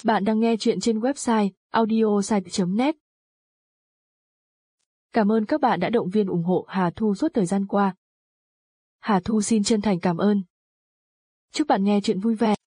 Bạn đang nghe chuyện trên website audiosite.net. Cảm ơn các bạn đã động viên ủng hộ Hà Thu suốt thời gian qua. Hà Thu xin chân thành cảm ơn. Chúc bạn nghe chuyện vui vẻ.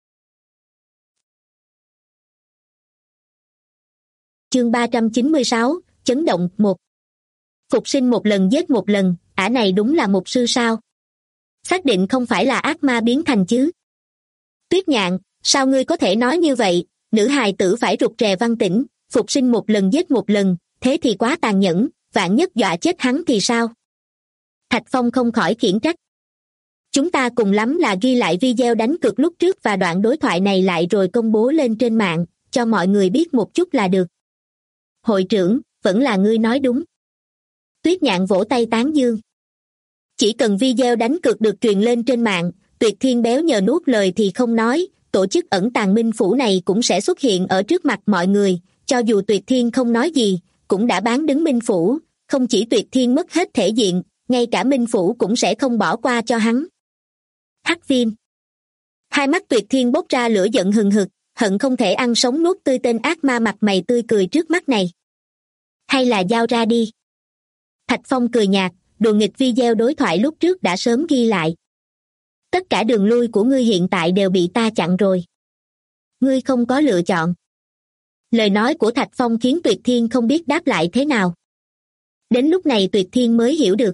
Chương 396, Chấn động 1. Phục sinh một lần giết một lần, ả này đúng là mục sư sao? Xác định không phải là ác ma biến thành chứ? Tuyết Nhạn, sao ngươi có thể nói như vậy? Nữ hài tử phải rụt rè văn tỉnh, phục sinh một lần giết một lần, thế thì quá tàn nhẫn, vạn nhất dọa chết hắn thì sao? Thạch Phong không khỏi khiển trách. Chúng ta cùng lắm là ghi lại video đánh cược lúc trước và đoạn đối thoại này lại rồi công bố lên trên mạng, cho mọi người biết một chút là được. Hội trưởng, vẫn là ngươi nói đúng. Tuyết Nhạn vỗ tay tán dương. Chỉ cần video đánh cược được truyền lên trên mạng, Tuyệt Thiên béo nhờ nuốt lời thì không nói, tổ chức ẩn tàng minh phủ này cũng sẽ xuất hiện ở trước mặt mọi người, cho dù Tuyệt Thiên không nói gì, cũng đã bán đứng minh phủ, không chỉ Tuyệt Thiên mất hết thể diện, ngay cả minh phủ cũng sẽ không bỏ qua cho hắn. Hắc Viêm. Hai mắt Tuyệt Thiên bốc ra lửa giận hừng hực, hận không thể ăn sống nuốt tươi tên ác ma mặt mày tươi cười trước mắt này. Hay là giao ra đi. Thạch Phong cười nhạt, đồ nghịch video đối thoại lúc trước đã sớm ghi lại. Tất cả đường lui của ngươi hiện tại đều bị ta chặn rồi. Ngươi không có lựa chọn. Lời nói của Thạch Phong khiến Tuyệt Thiên không biết đáp lại thế nào. Đến lúc này Tuyệt Thiên mới hiểu được.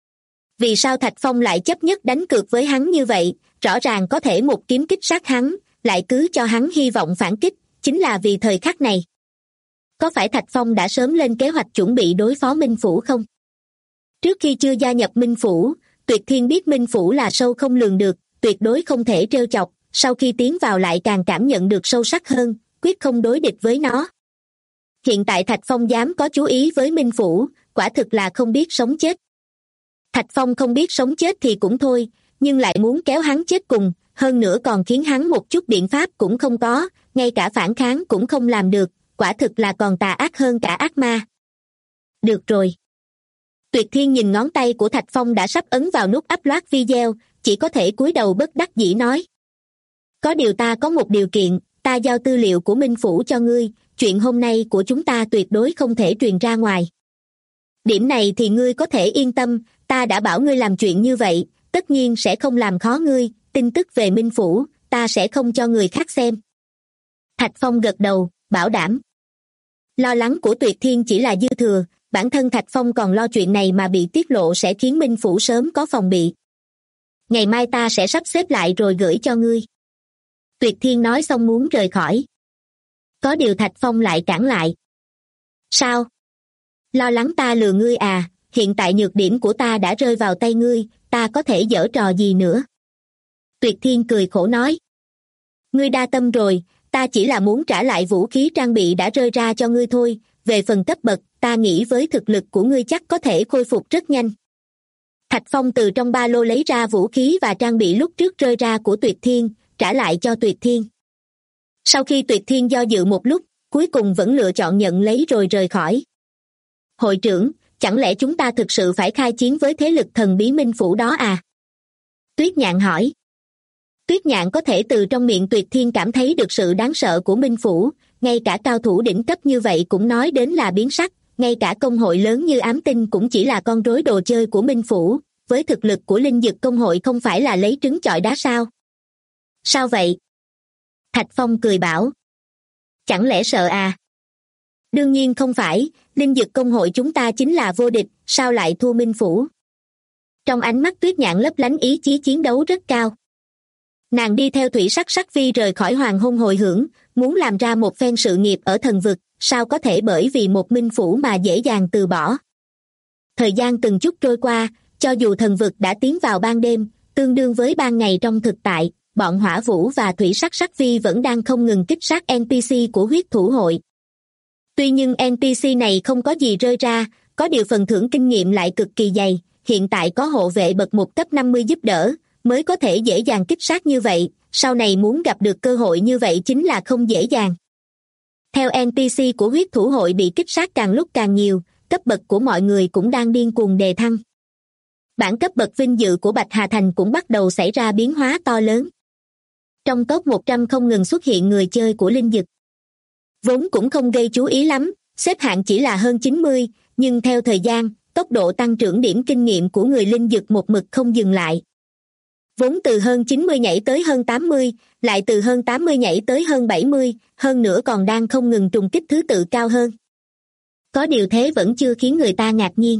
Vì sao Thạch Phong lại chấp nhất đánh cược với hắn như vậy, rõ ràng có thể một kiếm kích sát hắn, lại cứ cho hắn hy vọng phản kích, chính là vì thời khắc này. Có phải Thạch Phong đã sớm lên kế hoạch chuẩn bị đối phó Minh Phủ không? Trước khi chưa gia nhập Minh Phủ, Tuyệt Thiên biết Minh Phủ là sâu không lường được, tuyệt đối không thể trêu chọc, sau khi tiến vào lại càng cảm nhận được sâu sắc hơn, quyết không đối địch với nó. Hiện tại Thạch Phong dám có chú ý với Minh Phủ, quả thực là không biết sống chết. Thạch Phong không biết sống chết thì cũng thôi, nhưng lại muốn kéo hắn chết cùng, hơn nữa còn khiến hắn một chút biện pháp cũng không có, ngay cả phản kháng cũng không làm được, quả thực là còn tà ác hơn cả ác ma. Được rồi. Tuyệt Thiên nhìn ngón tay của Thạch Phong đã sắp ấn vào nút upload video, chỉ có thể cúi đầu bất đắc dĩ nói. Có điều ta có một điều kiện, ta giao tư liệu của Minh Phủ cho ngươi, chuyện hôm nay của chúng ta tuyệt đối không thể truyền ra ngoài. Điểm này thì ngươi có thể yên tâm, ta đã bảo ngươi làm chuyện như vậy, tất nhiên sẽ không làm khó ngươi, tin tức về Minh Phủ, ta sẽ không cho người khác xem. Thạch Phong gật đầu, bảo đảm. Lo lắng của Tuyệt Thiên chỉ là dư thừa, bản thân Thạch Phong còn lo chuyện này mà bị tiết lộ sẽ khiến Minh Phủ sớm có phòng bị. Ngày mai ta sẽ sắp xếp lại rồi gửi cho ngươi. Tuyệt Thiên nói xong muốn rời khỏi. Có điều Thạch Phong lại cản lại. Sao? Lo lắng ta lừa ngươi à, hiện tại nhược điểm của ta đã rơi vào tay ngươi, ta có thể giở trò gì nữa? Tuyệt Thiên cười khổ nói. Ngươi đa tâm rồi, ta chỉ là muốn trả lại vũ khí trang bị đã rơi ra cho ngươi thôi, về phần cấp bậc, ta nghĩ với thực lực của ngươi chắc có thể khôi phục rất nhanh. Thạch Phong từ trong ba lô lấy ra vũ khí và trang bị lúc trước rơi ra của Tuyệt Thiên, trả lại cho Tuyệt Thiên. Sau khi Tuyệt Thiên do dự một lúc, cuối cùng vẫn lựa chọn nhận lấy rồi rời khỏi. Hội trưởng, chẳng lẽ chúng ta thực sự phải khai chiến với thế lực thần bí Minh Phủ đó à? Tuyết Nhạn hỏi. Tuyết Nhạn có thể từ trong miệng Tuyệt Thiên cảm thấy được sự đáng sợ của Minh Phủ, ngay cả cao thủ đỉnh cấp như vậy cũng nói đến là biến sắc, ngay cả công hội lớn như Ám Tinh cũng chỉ là con rối đồ chơi của Minh Phủ, với thực lực của linh dực công hội không phải là lấy trứng chọi đá sao? Sao vậy? Thạch Phong cười bảo. Chẳng lẽ sợ à? Đương nhiên không phải, linh dực công hội chúng ta chính là vô địch, sao lại thua Minh Phủ? Trong ánh mắt Tuyết Nhạn lấp lánh ý chí chiến đấu rất cao. Nàng đi theo Thủy Sắc Sắc Vi rời khỏi Hoàng Hôn Hồi Hưởng, muốn làm ra một phen sự nghiệp ở thần vực, sao có thể bởi vì một Minh Phủ mà dễ dàng từ bỏ. Thời gian từng chút trôi qua, cho dù thần vực đã tiến vào ban đêm, tương đương với ban ngày trong thực tại, bọn Hỏa Vũ và Thủy Sắc Sắc Vi vẫn đang không ngừng kích sát NPC của huyết thủ hội. Tuy nhưng NPC này không có gì rơi ra, có điều phần thưởng kinh nghiệm lại cực kỳ dày, hiện tại có hộ vệ bậc 1 cấp 50 giúp đỡ, mới có thể dễ dàng kích sát như vậy, sau này muốn gặp được cơ hội như vậy chính là không dễ dàng. Theo NPC của huyết thủ hội bị kích sát càng lúc càng nhiều, cấp bậc của mọi người cũng đang điên cuồng đề thăng. Bảng cấp bậc vinh dự của Bạch Hà Thành cũng bắt đầu xảy ra biến hóa to lớn. Trong top 100 không ngừng xuất hiện người chơi của Linh Dực. Vốn cũng không gây chú ý lắm, xếp hạng chỉ là hơn 90, nhưng theo thời gian, tốc độ tăng trưởng điểm kinh nghiệm của người Linh Dực một mực không dừng lại. Vốn từ hơn 90 nhảy tới hơn 80, lại từ hơn 80 nhảy tới hơn 70, hơn nữa còn đang không ngừng trùng kích thứ tự cao hơn. Có điều thế vẫn chưa khiến người ta ngạc nhiên.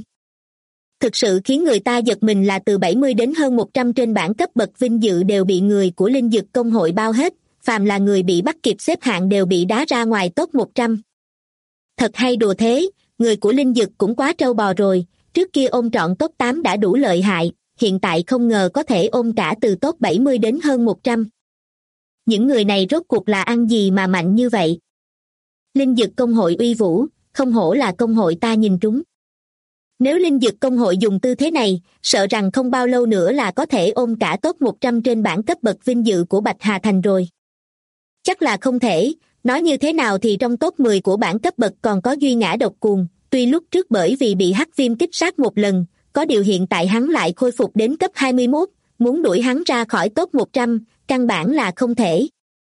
Thực sự khiến người ta giật mình là từ 70 đến hơn 100 trên bảng cấp bậc vinh dự đều bị người của Linh Dực công hội bao hết, phàm là người bị bắt kịp xếp hạng đều bị đá ra ngoài top 100. Thật hay đùa thế, người của Linh Dực cũng quá trâu bò rồi, trước kia ôm trọn top 8 đã đủ lợi hại, hiện tại không ngờ có thể ôm cả từ top 70 đến hơn 100. Những người này rốt cuộc là ăn gì mà mạnh như vậy? Linh Dực công hội uy vũ, không hổ là công hội ta nhìn trúng. Nếu Linh Dực công hội dùng tư thế này, sợ rằng không bao lâu nữa là có thể ôm cả top 100 trên bảng cấp bậc vinh dự của Bạch Hà Thành rồi. Chắc là không thể, nói như thế nào thì trong top 10 của bảng cấp bậc còn có Duy Ngã Độc Cuồng, tuy lúc trước bởi vì bị hắc viêm kích sát một lần, có điều hiện tại hắn lại khôi phục đến cấp 21, muốn đuổi hắn ra khỏi top 100, căn bản là không thể.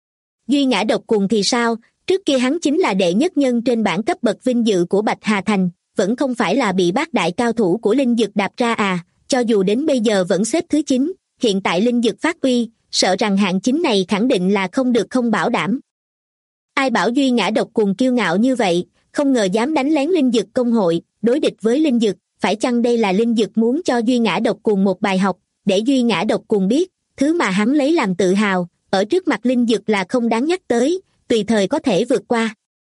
Duy Ngã Độc Cuồng thì sao, trước kia hắn chính là đệ nhất nhân trên bảng cấp bậc vinh dự của Bạch Hà Thành, vẫn không phải là bị bát đại cao thủ của Linh Dực đạp ra à, cho dù đến bây giờ vẫn xếp thứ 9, hiện tại Linh Dực phát uy, sợ rằng hạng 9 này khẳng định là không được không bảo đảm. Ai bảo Duy Ngã Độc Cuồng kiêu ngạo như vậy, không ngờ dám đánh lén Linh Dực công hội, đối địch với Linh Dực, phải chăng đây là Linh Dực muốn cho Duy Ngã Độc Cuồng một bài học, để Duy Ngã Độc Cuồng biết, thứ mà hắn lấy làm tự hào, ở trước mặt Linh Dực là không đáng nhắc tới, tùy thời có thể vượt qua.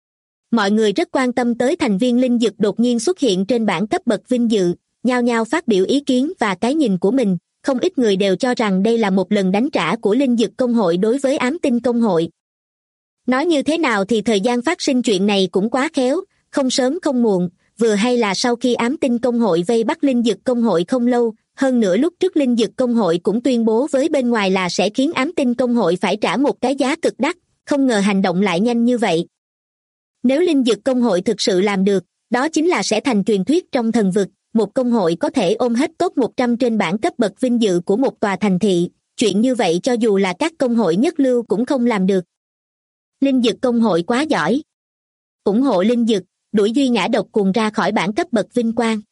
Mọi người rất quan tâm tới thành viên Linh Dực đột nhiên xuất hiện trên bảng cấp bậc vinh dự, nhao nhao phát biểu ý kiến và cái nhìn của mình, không ít người đều cho rằng đây là một lần đánh trả của Linh Dực công hội đối với Ám Tinh công hội. Nói như thế nào thì thời gian phát sinh chuyện này cũng quá khéo, không sớm không muộn, vừa hay là sau khi Ám Tinh công hội vây bắt Linh Dực công hội không lâu, hơn nữa lúc trước Linh Dực công hội cũng tuyên bố với bên ngoài là sẽ khiến Ám Tinh công hội phải trả một cái giá cực đắt, không ngờ hành động lại nhanh như vậy. Nếu Linh Dực công hội thực sự làm được, đó chính là sẽ thành truyền thuyết trong thần vực, một công hội có thể ôm hết top 100 trên bảng cấp bậc vinh dự của một tòa thành thị, chuyện như vậy cho dù là các công hội nhất lưu cũng không làm được. Linh Dực công hội quá giỏi. Ủng hộ Linh Dực, đuổi Duy Ngã Độc Cuồng ra khỏi bảng cấp bậc vinh quang.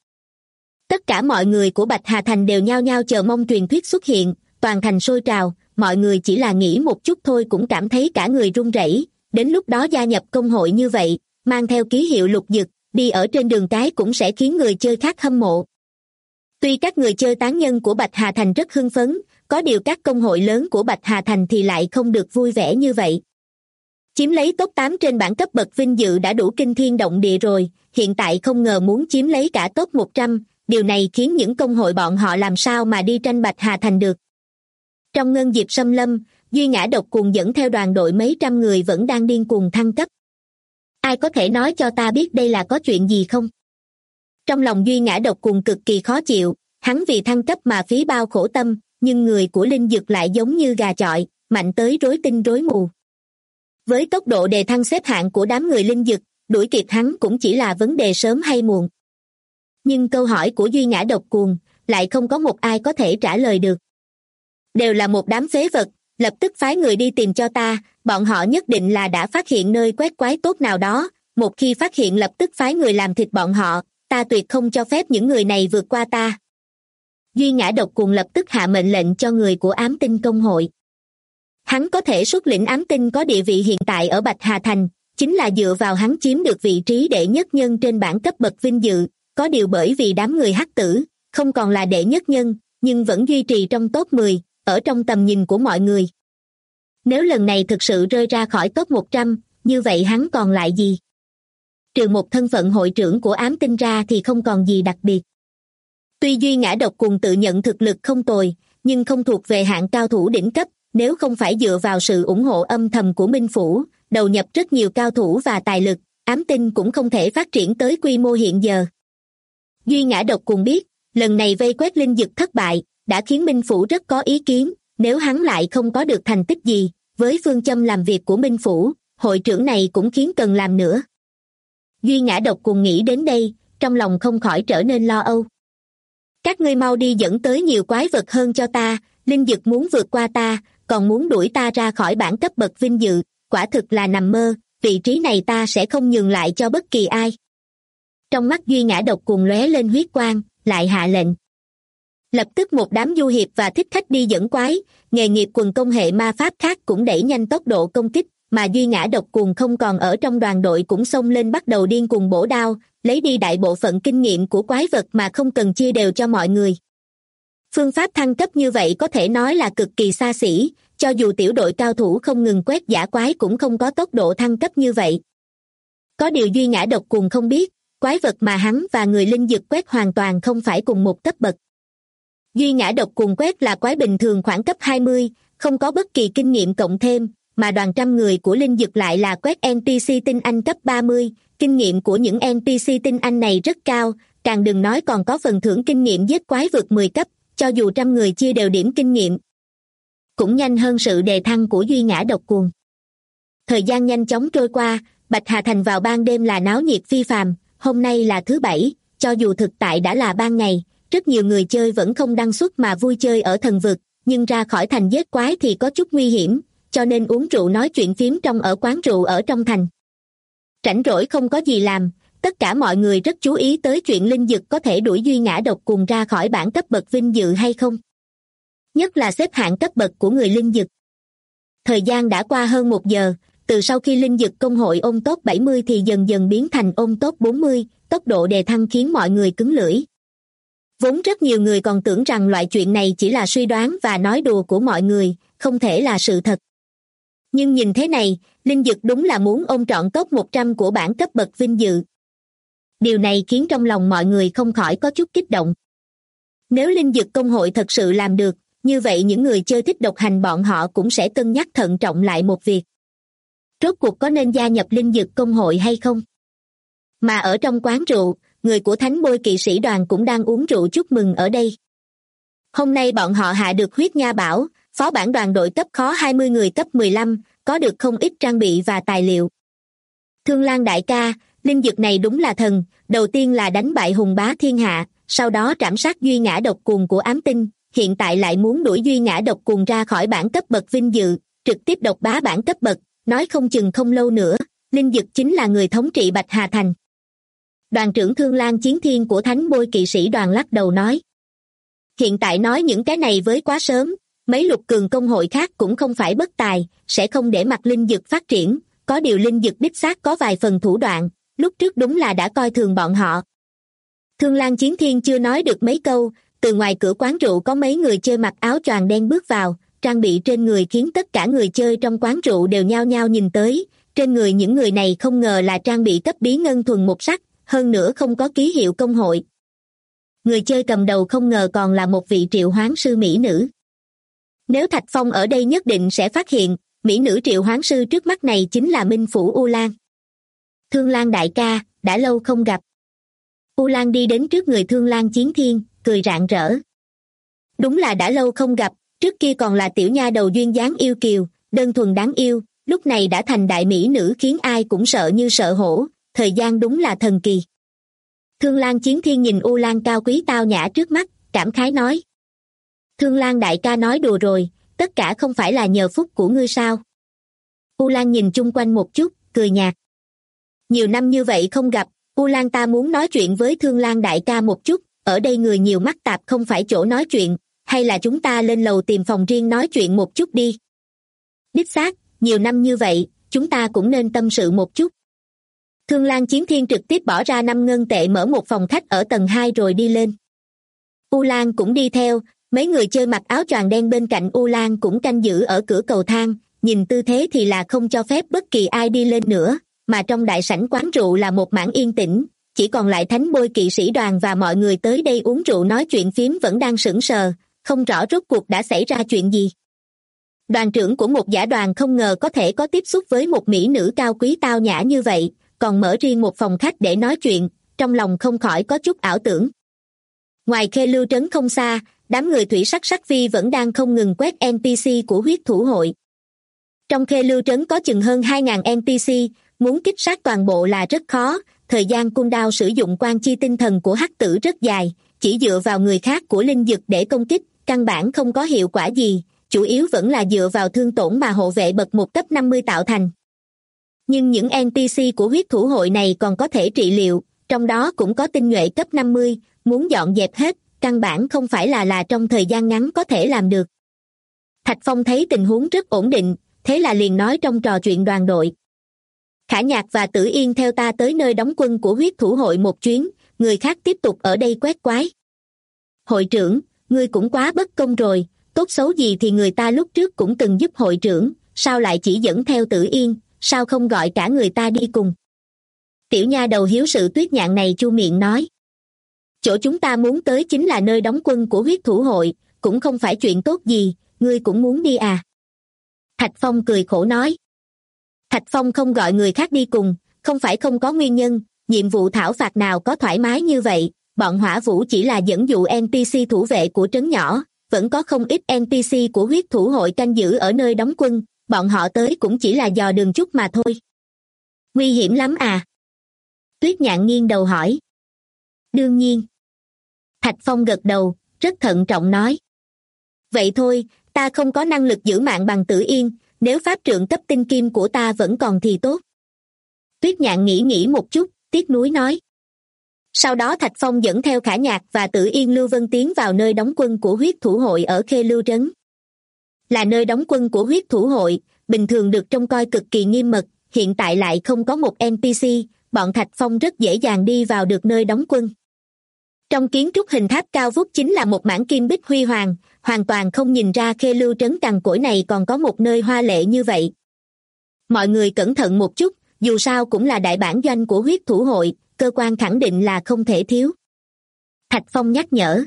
Tất cả mọi người của Bạch Hà Thành đều nhao nhao chờ mong truyền thuyết xuất hiện, toàn thành sôi trào, mọi người chỉ là nghĩ một chút thôi cũng cảm thấy cả người run rẩy. Đến lúc đó gia nhập công hội như vậy, mang theo ký hiệu lục dực, đi ở trên đường cái cũng sẽ khiến người chơi khác hâm mộ. Tuy các người chơi tán nhân của Bạch Hà Thành rất hưng phấn, có điều các công hội lớn của Bạch Hà Thành thì lại không được vui vẻ như vậy. Chiếm lấy top 8 trên bảng cấp bậc vinh dự đã đủ kinh thiên động địa rồi, hiện tại không ngờ muốn chiếm lấy cả top 100, điều này khiến những công hội bọn họ làm sao mà đi tranh Bạch Hà Thành được. Trong ngân diệp xâm lâm, Duy Ngã Độc Cuồng dẫn theo đoàn đội mấy trăm người vẫn đang điên cuồng thăng cấp. Ai có thể nói cho ta biết đây là có chuyện gì không? Trong lòng Duy Ngã Độc Cuồng cực kỳ khó chịu, hắn vì thăng cấp mà phí bao khổ tâm, nhưng người của Linh Dực lại giống như gà chọi, mạnh tới rối tinh rối mù. Với tốc độ đề thăng xếp hạng của đám người Linh Dực, đuổi kịp hắn cũng chỉ là vấn đề sớm hay muộn. Nhưng câu hỏi của Duy Ngã Độc Cuồng lại không có một ai có thể trả lời được. Đều là một đám phế vật, lập tức phái người đi tìm cho ta, bọn họ nhất định là đã phát hiện nơi quét quái tốt nào đó, một khi phát hiện lập tức phái người làm thịt bọn họ, ta tuyệt không cho phép những người này vượt qua ta. Duy Ngã Độc Cuồng lập tức hạ mệnh lệnh cho người của Ám Tinh công hội. Hắn có thể xuất lĩnh Ám Tinh có địa vị hiện tại ở Bạch Hà Thành, chính là dựa vào hắn chiếm được vị trí đệ nhất nhân trên bảng cấp bậc vinh dự, có điều bởi vì đám người hắc tử, không còn là đệ nhất nhân, nhưng vẫn duy trì trong top 10, ở trong tầm nhìn của mọi người. Nếu lần này thực sự rơi ra khỏi top 100, như vậy hắn còn lại gì? Trừ một thân phận hội trưởng của Ám Tinh ra thì không còn gì đặc biệt. Tuy Duy Ngã Độc Cuồng tự nhận thực lực không tồi, nhưng không thuộc về hạng cao thủ đỉnh cấp, nếu không phải dựa vào sự ủng hộ âm thầm của Minh Phủ, đầu nhập rất nhiều cao thủ và tài lực, Ám Tinh cũng không thể phát triển tới quy mô hiện giờ. Duy Ngã Độc Cuồng biết, lần này vây quét Linh Dực thất bại, đã khiến Minh Phủ rất có ý kiến, nếu hắn lại không có được thành tích gì, với phương châm làm việc của Minh Phủ, hội trưởng này cũng khiến cần làm nữa. Duy Ngã Độc Cuồng nghĩ đến đây, trong lòng không khỏi trở nên lo âu. Các ngươi mau đi dẫn tới nhiều quái vật hơn cho ta, Linh Dực muốn vượt qua ta, còn muốn đuổi ta ra khỏi bảng cấp bậc vinh dự, quả thực là nằm mơ, vị trí này ta sẽ không nhường lại cho bất kỳ ai. Trong mắt Duy Ngã Độc Cuồng lóe lên huyết quang, lại hạ lệnh. Lập tức một đám du hiệp và thích khách đi dẫn quái, nghề nghiệp quần công hệ ma pháp khác cũng đẩy nhanh tốc độ công kích, mà Duy Ngã Độc Cuồng không còn ở trong đoàn đội cũng xông lên bắt đầu điên cuồng bổ đao, lấy đi đại bộ phận kinh nghiệm của quái vật mà không cần chia đều cho mọi người. Phương pháp thăng cấp như vậy có thể nói là cực kỳ xa xỉ, cho dù tiểu đội cao thủ không ngừng quét dã quái cũng không có tốc độ thăng cấp như vậy. Có điều Duy Ngã Độc Cuồng không biết, quái vật mà hắn và người linh dực quét hoàn toàn không phải cùng một cấp bậc. Duy Ngã Độc Cuồng quét là quái bình thường khoảng cấp 20, không có bất kỳ kinh nghiệm cộng thêm, mà đoàn trăm người của linh dực lại là quét NPC tinh anh cấp 30, kinh nghiệm của những NPC tinh anh này rất cao, càng đừng nói còn có phần thưởng kinh nghiệm giết quái vượt 10 cấp, cho dù trăm người chia đều điểm kinh nghiệm. Cũng nhanh hơn sự đề thăng của Duy Ngã Độc Cuồng. Thời gian nhanh chóng trôi qua, Bạch Hà Thành vào ban đêm là náo nhiệt phi phàm, hôm nay là thứ Bảy, cho dù thực tại đã là ban ngày, rất nhiều người chơi vẫn không đăng xuất mà vui chơi ở thần vực, nhưng ra khỏi thành giết quái thì có chút nguy hiểm, cho nên uống rượu nói chuyện phím ở quán rượu ở trong thành. Rảnh rỗi không có gì làm, tất cả mọi người rất chú ý tới chuyện linh dực có thể đuổi Duy Ngã Độc Cuồng ra khỏi bảng cấp bậc vinh dự hay không. Nhất là xếp hạng cấp bậc của người linh dực. Thời gian đã qua hơn 1 giờ, từ sau khi linh dực công hội ôm top 70 thì dần dần biến thành ôm top 40, tốc độ đề thăng khiến mọi người cứng lưỡi. Vốn rất nhiều người còn tưởng rằng loại chuyện này chỉ là suy đoán và nói đùa của mọi người, không thể là sự thật. Nhưng nhìn thế này, linh dực đúng là muốn ôm trọn top 100 của bảng cấp bậc vinh dự. Điều này khiến trong lòng mọi người không khỏi có chút kích động. Nếu linh dực công hội thật sự làm được, như vậy những người chơi thích độc hành bọn họ cũng sẽ cân nhắc thận trọng lại một việc. Rốt cuộc có nên gia nhập linh dực công hội hay không? Mà ở trong quán rượu, người của Thánh Bôi Kỵ Sĩ Đoàn cũng đang uống rượu chúc mừng ở đây. Hôm nay bọn họ hạ được huyết nha bảo, phó bản đoàn đội cấp khó 20 người cấp 15, có được không ít trang bị và tài liệu. Thương Lan đại ca, linh dực này đúng là thần, đầu tiên là đánh bại hùng bá thiên hạ, sau đó trảm sát Duy Ngã Độc Cuồng của ám tinh, hiện tại lại muốn đuổi Duy Ngã Độc Cuồng ra khỏi bảng cấp bậc vinh dự, trực tiếp độc bá bảng cấp bậc, nói không chừng không lâu nữa, linh dực chính là người thống trị Bạch Hà Thành. Đoàn trưởng Thương Lan Chiến Thiên của Thánh Bôi Kỵ Sĩ Đoàn lắc đầu nói. Hiện tại nói những cái này với quá sớm, mấy lục cường công hội khác cũng không phải bất tài, sẽ không để mặc linh dực phát triển, có điều linh dực đích xác có vài phần thủ đoạn, lúc trước đúng là đã coi thường bọn họ. Thương Lan Chiến Thiên chưa nói được mấy câu, từ ngoài cửa quán rượu có mấy người chơi mặc áo choàng đen bước vào, trang bị trên người khiến tất cả người chơi trong quán rượu đều nhao nhao nhìn tới, trên người những người này không ngờ là trang bị cấp bí ngân thuần một sắc, hơn nữa không có ký hiệu công hội. Người chơi cầm đầu không ngờ còn là một vị triệu hoán sư mỹ nữ. Nếu Thạch Phong ở đây nhất định sẽ phát hiện, mỹ nữ triệu hoán sư trước mắt này chính là Minh Phủ U Lan. Thương Lan đại ca, đã lâu không gặp. U Lan đi đến trước người Thương Lan Chiến Thiên, cười rạng rỡ. Đúng là đã lâu không gặp, trước kia còn là tiểu nha đầu duyên dáng yêu kiều, đơn thuần đáng yêu, lúc này đã thành đại mỹ nữ khiến ai cũng sợ như sợ hổ, thời gian đúng là thần kỳ. Thương Lan Chiến Thiên nhìn U Lan cao quý tao nhã trước mắt, cảm khái nói. Thương Lan đại ca nói đùa rồi, tất cả không phải là nhờ phúc của ngươi sao? U Lan nhìn chung quanh một chút, cười nhạt. Nhiều năm như vậy không gặp, U Lan ta muốn nói chuyện với Thương Lan đại ca một chút, ở đây người nhiều mắt tạp không phải chỗ nói chuyện, hay là chúng ta lên lầu tìm phòng riêng nói chuyện một chút đi. Đích xác, nhiều năm như vậy, chúng ta cũng nên tâm sự một chút. Thương Lan Chiến Thiên trực tiếp bỏ ra 5 ngân tệ mở một phòng khách ở tầng 2 rồi đi lên. U Lan cũng đi theo, mấy người chơi mặc áo choàng đen bên cạnh U Lan cũng canh giữ ở cửa cầu thang, nhìn tư thế thì là không cho phép bất kỳ ai đi lên nữa, mà trong đại sảnh quán rượu là một mảng yên tĩnh, chỉ còn lại Thánh Bôi Kỵ Sĩ Đoàn và mọi người tới đây uống rượu nói chuyện phím vẫn đang sững sờ, không rõ rốt cuộc đã xảy ra chuyện gì. Đoàn trưởng của một giả đoàn không ngờ có thể có tiếp xúc với một mỹ nữ cao quý tao nhã như vậy, còn mở riêng một phòng khách để nói chuyện, trong lòng không khỏi có chút ảo tưởng. Ngoài Khê Lưu Trấn không xa, đám người thủy sắc sắc phi vẫn đang không ngừng quét NPC của huyết thủ hội. Trong Khê Lưu Trấn có chừng hơn 2.000 NPC, muốn kích sát toàn bộ là rất khó, thời gian cooldown sử dụng quan chi tinh thần của hắc tử rất dài, chỉ dựa vào người khác của linh dực để công kích, căn bản không có hiệu quả gì, chủ yếu vẫn là dựa vào thương tổn mà hộ vệ bậc 1 cấp 50 tạo thành. Nhưng những NPC của huyết thủ hội này còn có thể trị liệu, trong đó cũng có tinh nhuệ cấp 50, muốn dọn dẹp hết, căn bản không phải là trong thời gian ngắn có thể làm được. Thạch Phong thấy tình huống rất ổn định, thế là liền nói trong trò chuyện đoàn đội. Khả Nhạc và Tử Yên theo ta tới nơi đóng quân của huyết thủ hội một chuyến, người khác tiếp tục ở đây quét quái. Hội trưởng, ngươi cũng quá bất công rồi, tốt xấu gì thì người ta lúc trước cũng từng giúp hội trưởng, sao lại chỉ dẫn theo Tử Yên, sao không gọi cả người ta đi cùng? Tiểu nha đầu hiếu sự Tuyết Nhạn này chu miệng nói. Chỗ chúng ta muốn tới chính là nơi đóng quân của huyết thủ hội, cũng không phải chuyện tốt gì, ngươi cũng muốn đi à? Thạch Phong cười khổ nói. Thạch Phong không gọi người khác đi cùng, không phải không có nguyên nhân, nhiệm vụ thảo phạt nào có thoải mái như vậy, bọn Hỏa Vũ chỉ là dẫn dụ NPC thủ vệ của trấn nhỏ, vẫn có không ít NPC của huyết thủ hội canh giữ ở nơi đóng quân, bọn họ tới cũng chỉ là dò đường chút mà thôi. Nguy hiểm lắm à? Tuyết Nhạn nghiêng đầu hỏi. Đương nhiên. Thạch Phong gật đầu, rất thận trọng nói. Vậy thôi, ta không có năng lực giữ mạng bằng Tử Yên, nếu pháp trượng cấp tinh kim của ta vẫn còn thì tốt. Tuyết Nhạn nghĩ một chút, tiếc nuối nói. Sau đó Thạch Phong dẫn theo Khả Nhạc và Tử Yên Lưu Vân tiến vào nơi đóng quân của huyết thủ hội ở Khê Lưu Trấn. Là nơi đóng quân của huyết thủ hội, bình thường được trông coi cực kỳ nghiêm mật, hiện tại lại không có một NPC, bọn Thạch Phong rất dễ dàng đi vào được nơi đóng quân. Trong kiến trúc hình tháp cao vút chính là một mảng kim bích huy hoàng, hoàn toàn không nhìn ra Khê Lưu Trấn cằn cỗi này còn có một nơi hoa lệ như vậy. Mọi người cẩn thận một chút, dù sao cũng là đại bản doanh của huyết thủ hội, cơ quan khẳng định là không thể thiếu. Thạch Phong nhắc nhở.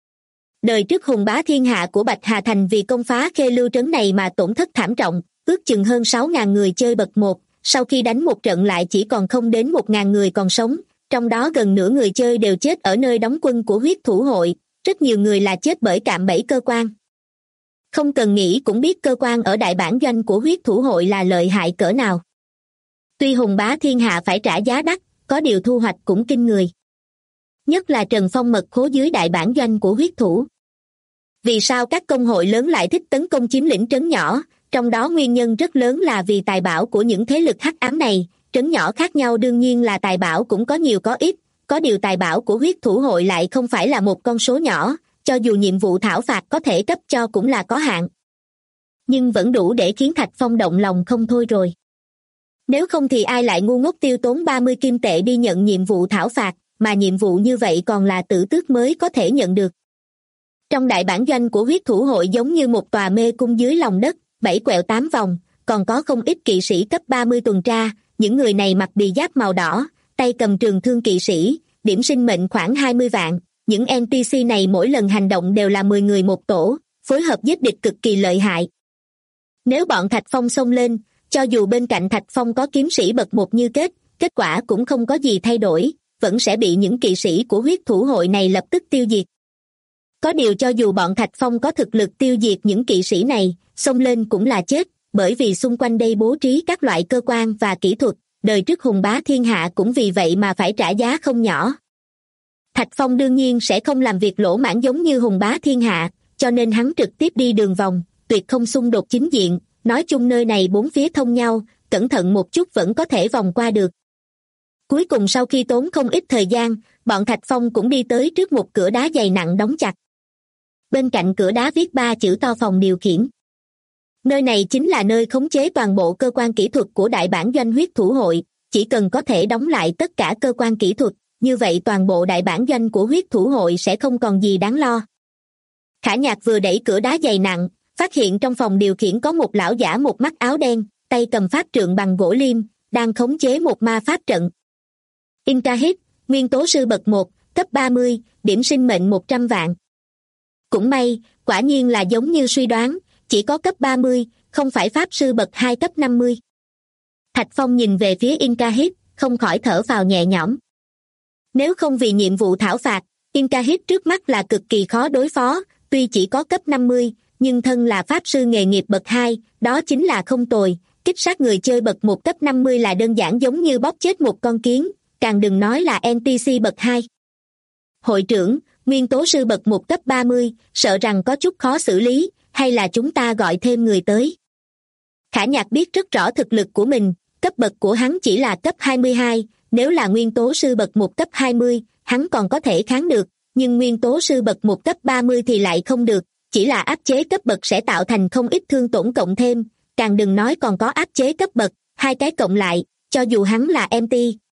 Đời trước hùng bá thiên hạ của Bạch Hà Thành vì công phá Khê Lưu Trấn này mà tổn thất thảm trọng, ước chừng hơn 6.000 người chơi bậc 1, sau khi đánh một trận lại chỉ còn không đến 1.000 người còn sống, trong đó gần nửa người chơi đều chết ở nơi đóng quân của huyết thủ hội, rất nhiều người là chết bởi cạm bẫy cơ quan. Không cần nghĩ cũng biết cơ quan ở đại bản doanh của huyết thủ hội là lợi hại cỡ nào. Tuy hùng bá thiên hạ phải trả giá đắt, có điều thu hoạch cũng kinh người. Nhất là Trần Phong mật khố dưới đại bản doanh của huyết thủ. Vì sao các công hội lớn lại thích tấn công chiếm lĩnh trấn nhỏ, trong đó nguyên nhân rất lớn là vì tài bảo của những thế lực hắc ám này, trấn nhỏ khác nhau đương nhiên là tài bảo cũng có nhiều có ít, có điều tài bảo của huyết thủ hội lại không phải là một con số nhỏ, cho dù nhiệm vụ thảo phạt có thể cấp cho cũng là có hạn. Nhưng vẫn đủ để khiến Thạch Phong động lòng không thôi rồi. Nếu không thì ai lại ngu ngốc tiêu tốn 30 kim tệ đi nhận nhiệm vụ thảo phạt, mà nhiệm vụ như vậy còn là tử tước mới có thể nhận được. Trong đại bản doanh của huyết thủ hội giống như một tòa mê cung dưới lòng đất, 7 quẹo 8 vòng, còn có không ít kỵ sĩ cấp 30 tuần tra, những người này mặc bì giáp màu đỏ, tay cầm trường thương kỵ sĩ, điểm sinh mệnh khoảng 20 vạn, những NPC này mỗi lần hành động đều là 10 người một tổ, phối hợp giết địch cực kỳ lợi hại. Nếu bọn Thạch Phong xông lên, cho dù bên cạnh Thạch Phong có kiếm sĩ bậc 1 như kết quả cũng không có gì thay đổi, vẫn sẽ bị những kỵ sĩ của huyết thủ hội này lập tức tiêu diệt. Có điều cho dù bọn Thạch Phong có thực lực tiêu diệt những kỵ sĩ này, xông lên cũng là chết, bởi vì xung quanh đây bố trí các loại cơ quan và kỹ thuật, đời trước hùng bá thiên hạ cũng vì vậy mà phải trả giá không nhỏ. Thạch Phong đương nhiên sẽ không làm việc lỗ mãng giống như hùng bá thiên hạ, cho nên hắn trực tiếp đi đường vòng, tuyệt không xung đột chính diện, nói chung nơi này bốn phía thông nhau, cẩn thận một chút vẫn có thể vòng qua được. Cuối cùng sau khi tốn không ít thời gian, bọn Thạch Phong cũng đi tới trước một cửa đá dày nặng đóng chặt. Bên cạnh cửa đá viết 3 chữ to phòng điều khiển. Nơi này chính là nơi khống chế toàn bộ cơ quan kỹ thuật của đại bản doanh huyết thủ hội, chỉ cần có thể đóng lại tất cả cơ quan kỹ thuật, như vậy toàn bộ đại bản doanh của huyết thủ hội sẽ không còn gì đáng lo. Khả Nhạc vừa đẩy cửa đá dày nặng, phát hiện trong phòng điều khiển có một lão giả một mắt áo đen, tay cầm pháp trượng bằng gỗ liêm, đang khống chế một ma pháp trận. Intrahit, nguyên tố sư bậc 1, cấp 30, điểm sinh mệnh 100 vạn. Cũng may, quả nhiên là giống như suy đoán, chỉ có cấp 30, không phải pháp sư bậc 2 cấp 50. Thạch Phong nhìn về phía Intrahit, không khỏi thở phào nhẹ nhõm. Nếu không vì nhiệm vụ thảo phạt, Intrahit trước mắt là cực kỳ khó đối phó, tuy chỉ có cấp 50, nhưng thân là pháp sư nghề nghiệp bậc 2, đó chính là không tồi, kích sát người chơi bậc 1 cấp 50 là đơn giản giống như bóp chết một con kiến, càng đừng nói là NPC bậc 2. Hội trưởng, nguyên tố sư bậc 1 cấp 30, sợ rằng có chút khó xử lý, hay là chúng ta gọi thêm người tới? Khả Nhạc biết rất rõ thực lực của mình, cấp bậc của hắn chỉ là cấp 22, nếu là nguyên tố sư bậc 1 cấp 20, hắn còn có thể kháng được, nhưng nguyên tố sư bậc 1 cấp 30 thì lại không được, chỉ là áp chế cấp bậc sẽ tạo thành không ít thương tổn cộng thêm, càng đừng nói còn có áp chế cấp bậc, hai cái cộng lại, cho dù hắn là MT,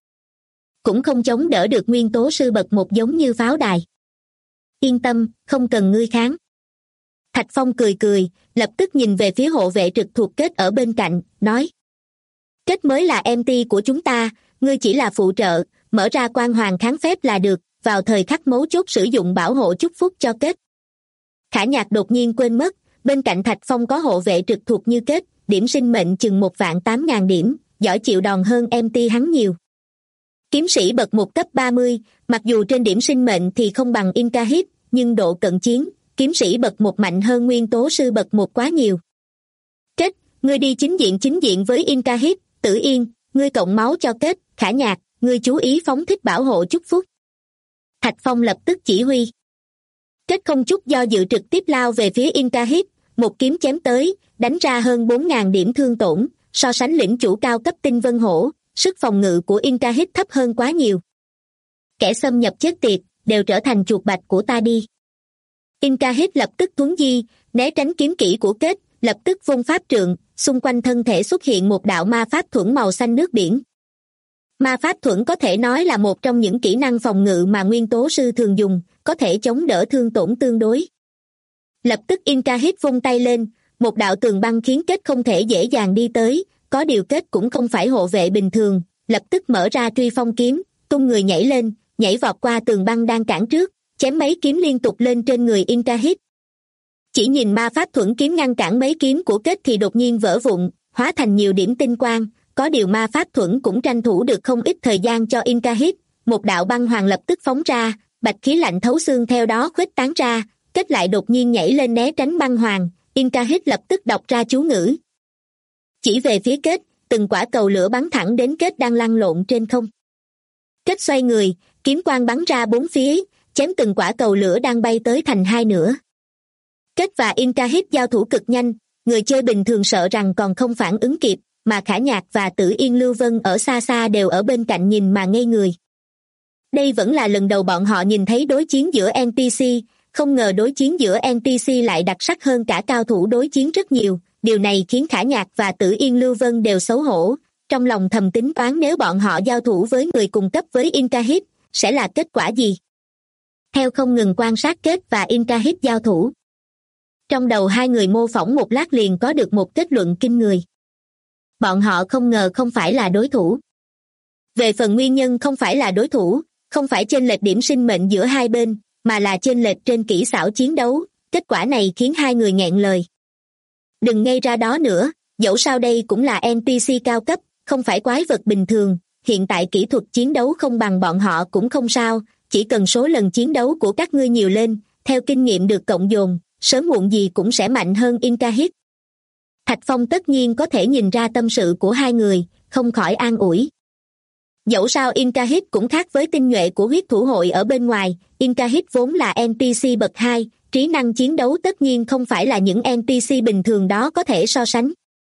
cũng không chống đỡ được nguyên tố sư bậc 1 giống như pháo đài. Yên tâm, không cần ngươi kháng. Thạch Phong cười cười, lập tức nhìn về phía hộ vệ trực thuộc Kết ở bên cạnh, nói. Kết mới là MT của chúng ta, ngươi chỉ là phụ trợ, mở ra quan hoàng kháng phép là được, vào thời khắc mấu chốt sử dụng bảo hộ chúc phúc cho Kết. Khả Nhạc đột nhiên quên mất, bên cạnh Thạch Phong có hộ vệ trực thuộc như Kết, điểm sinh mệnh chừng 1.800.000 điểm, giỏi chịu đòn hơn MT hắn nhiều. Kiếm sĩ bậc 1 cấp 30, mặc dù trên điểm sinh mệnh thì không bằng Inkahit, nhưng độ cận chiến, kiếm sĩ bậc 1 mạnh hơn nguyên tố sư bậc 1 quá nhiều. Kết, ngươi đi chính diện với Inkahit, Tử Yên, ngươi cộng máu cho Kết, Khả Nhạc, ngươi chú ý phóng thích bảo hộ chúc phúc. Thạch Phong lập tức chỉ huy. Kết không chút do dự trực tiếp lao về phía Inkahit, một kiếm chém tới, đánh ra hơn 4.000 điểm thương tổn, so sánh lĩnh chủ cao cấp Tinh Vân Hổ, sức phòng ngự của Inkahit thấp hơn quá nhiều. Kẻ xâm nhập chết tiệt, đều trở thành chuột bạch của ta đi. Inkahit lập tức thuấn di, né tránh kiếm kỹ của Kết, lập tức vung pháp trượng, xung quanh thân thể xuất hiện một đạo ma pháp thuẫn màu xanh nước biển. Ma pháp thuẫn có thể nói là một trong những kỹ năng phòng ngự mà nguyên tố sư thường dùng, có thể chống đỡ thương tổn tương đối. Lập tức Inkahit vung tay lên, một đạo tường băng khiến Kết không thể dễ dàng đi tới, có điều Kết cũng không phải hộ vệ bình thường, lập tức mở ra truy phong kiếm, tung người nhảy lên, nhảy vọt qua tường băng đang cản trước, chém mấy kiếm liên tục lên trên người Inkahit. Chỉ nhìn ma pháp thuẫn kiếm ngăn cản mấy kiếm của Kết thì đột nhiên vỡ vụn, hóa thành nhiều điểm tinh quang, có điều ma pháp thuẫn cũng tranh thủ được không ít thời gian cho Inkahit, một đạo băng hoàng lập tức phóng ra, bạch khí lạnh thấu xương theo đó khuếch tán ra, Kết lại đột nhiên nhảy lên né tránh băng hoàng, Inkahit lập tức đọc ra chú ngữ. Chỉ về phía Kết, từng quả cầu lửa bắn thẳng đến Kết đang lăn lộn trên không. Kết xoay người, kiếm quang bắn ra bốn phía, chém từng quả cầu lửa đang bay tới thành hai nửa. Kết và Inkahit giao thủ cực nhanh, người chơi bình thường sợ rằng còn không phản ứng kịp, mà Khả Nhạc và Tử Yên Lưu Vân ở xa xa đều ở bên cạnh nhìn mà ngây người. Đây vẫn là lần đầu bọn họ nhìn thấy đối chiến giữa NPC, không ngờ đối chiến giữa NPC lại đặc sắc hơn cả cao thủ đối chiến rất nhiều, điều này khiến Khả Nhạc và Tử Yên Lưu Vân đều xấu hổ, trong lòng thầm tính toán nếu bọn họ giao thủ với người cùng cấp với Inkahit, sẽ là kết quả gì? Theo không ngừng quan sát Kết và Inkahit giao thủ, trong đầu hai người mô phỏng một lát liền có được một kết luận kinh người. Bọn họ không ngờ không phải là đối thủ. Về phần nguyên nhân không phải là đối thủ, không phải chênh lệch điểm sinh mệnh giữa hai bên, mà là chênh lệch trên kỹ xảo chiến đấu, kết quả này khiến hai người nghẹn lời. Đừng ngây ra đó nữa, dẫu sao đây cũng là NPC cao cấp, không phải quái vật bình thường, hiện tại kỹ thuật chiến đấu không bằng bọn họ cũng không sao, chỉ cần số lần chiến đấu của các ngươi nhiều lên, theo kinh nghiệm được cộng dồn, sớm muộn gì cũng sẽ mạnh hơn Inkahit. Thạch Phong tất nhiên có thể nhìn ra tâm sự của hai người, không khỏi an ủi. Dẫu sao Inkahit cũng khác với tinh nhuệ của huyết thủ hội ở bên ngoài, Inkahit vốn là NPC bậc 2, trí năng chiến đấu tất nhiên không phải là những NPC bình thường đó có thể so sánh.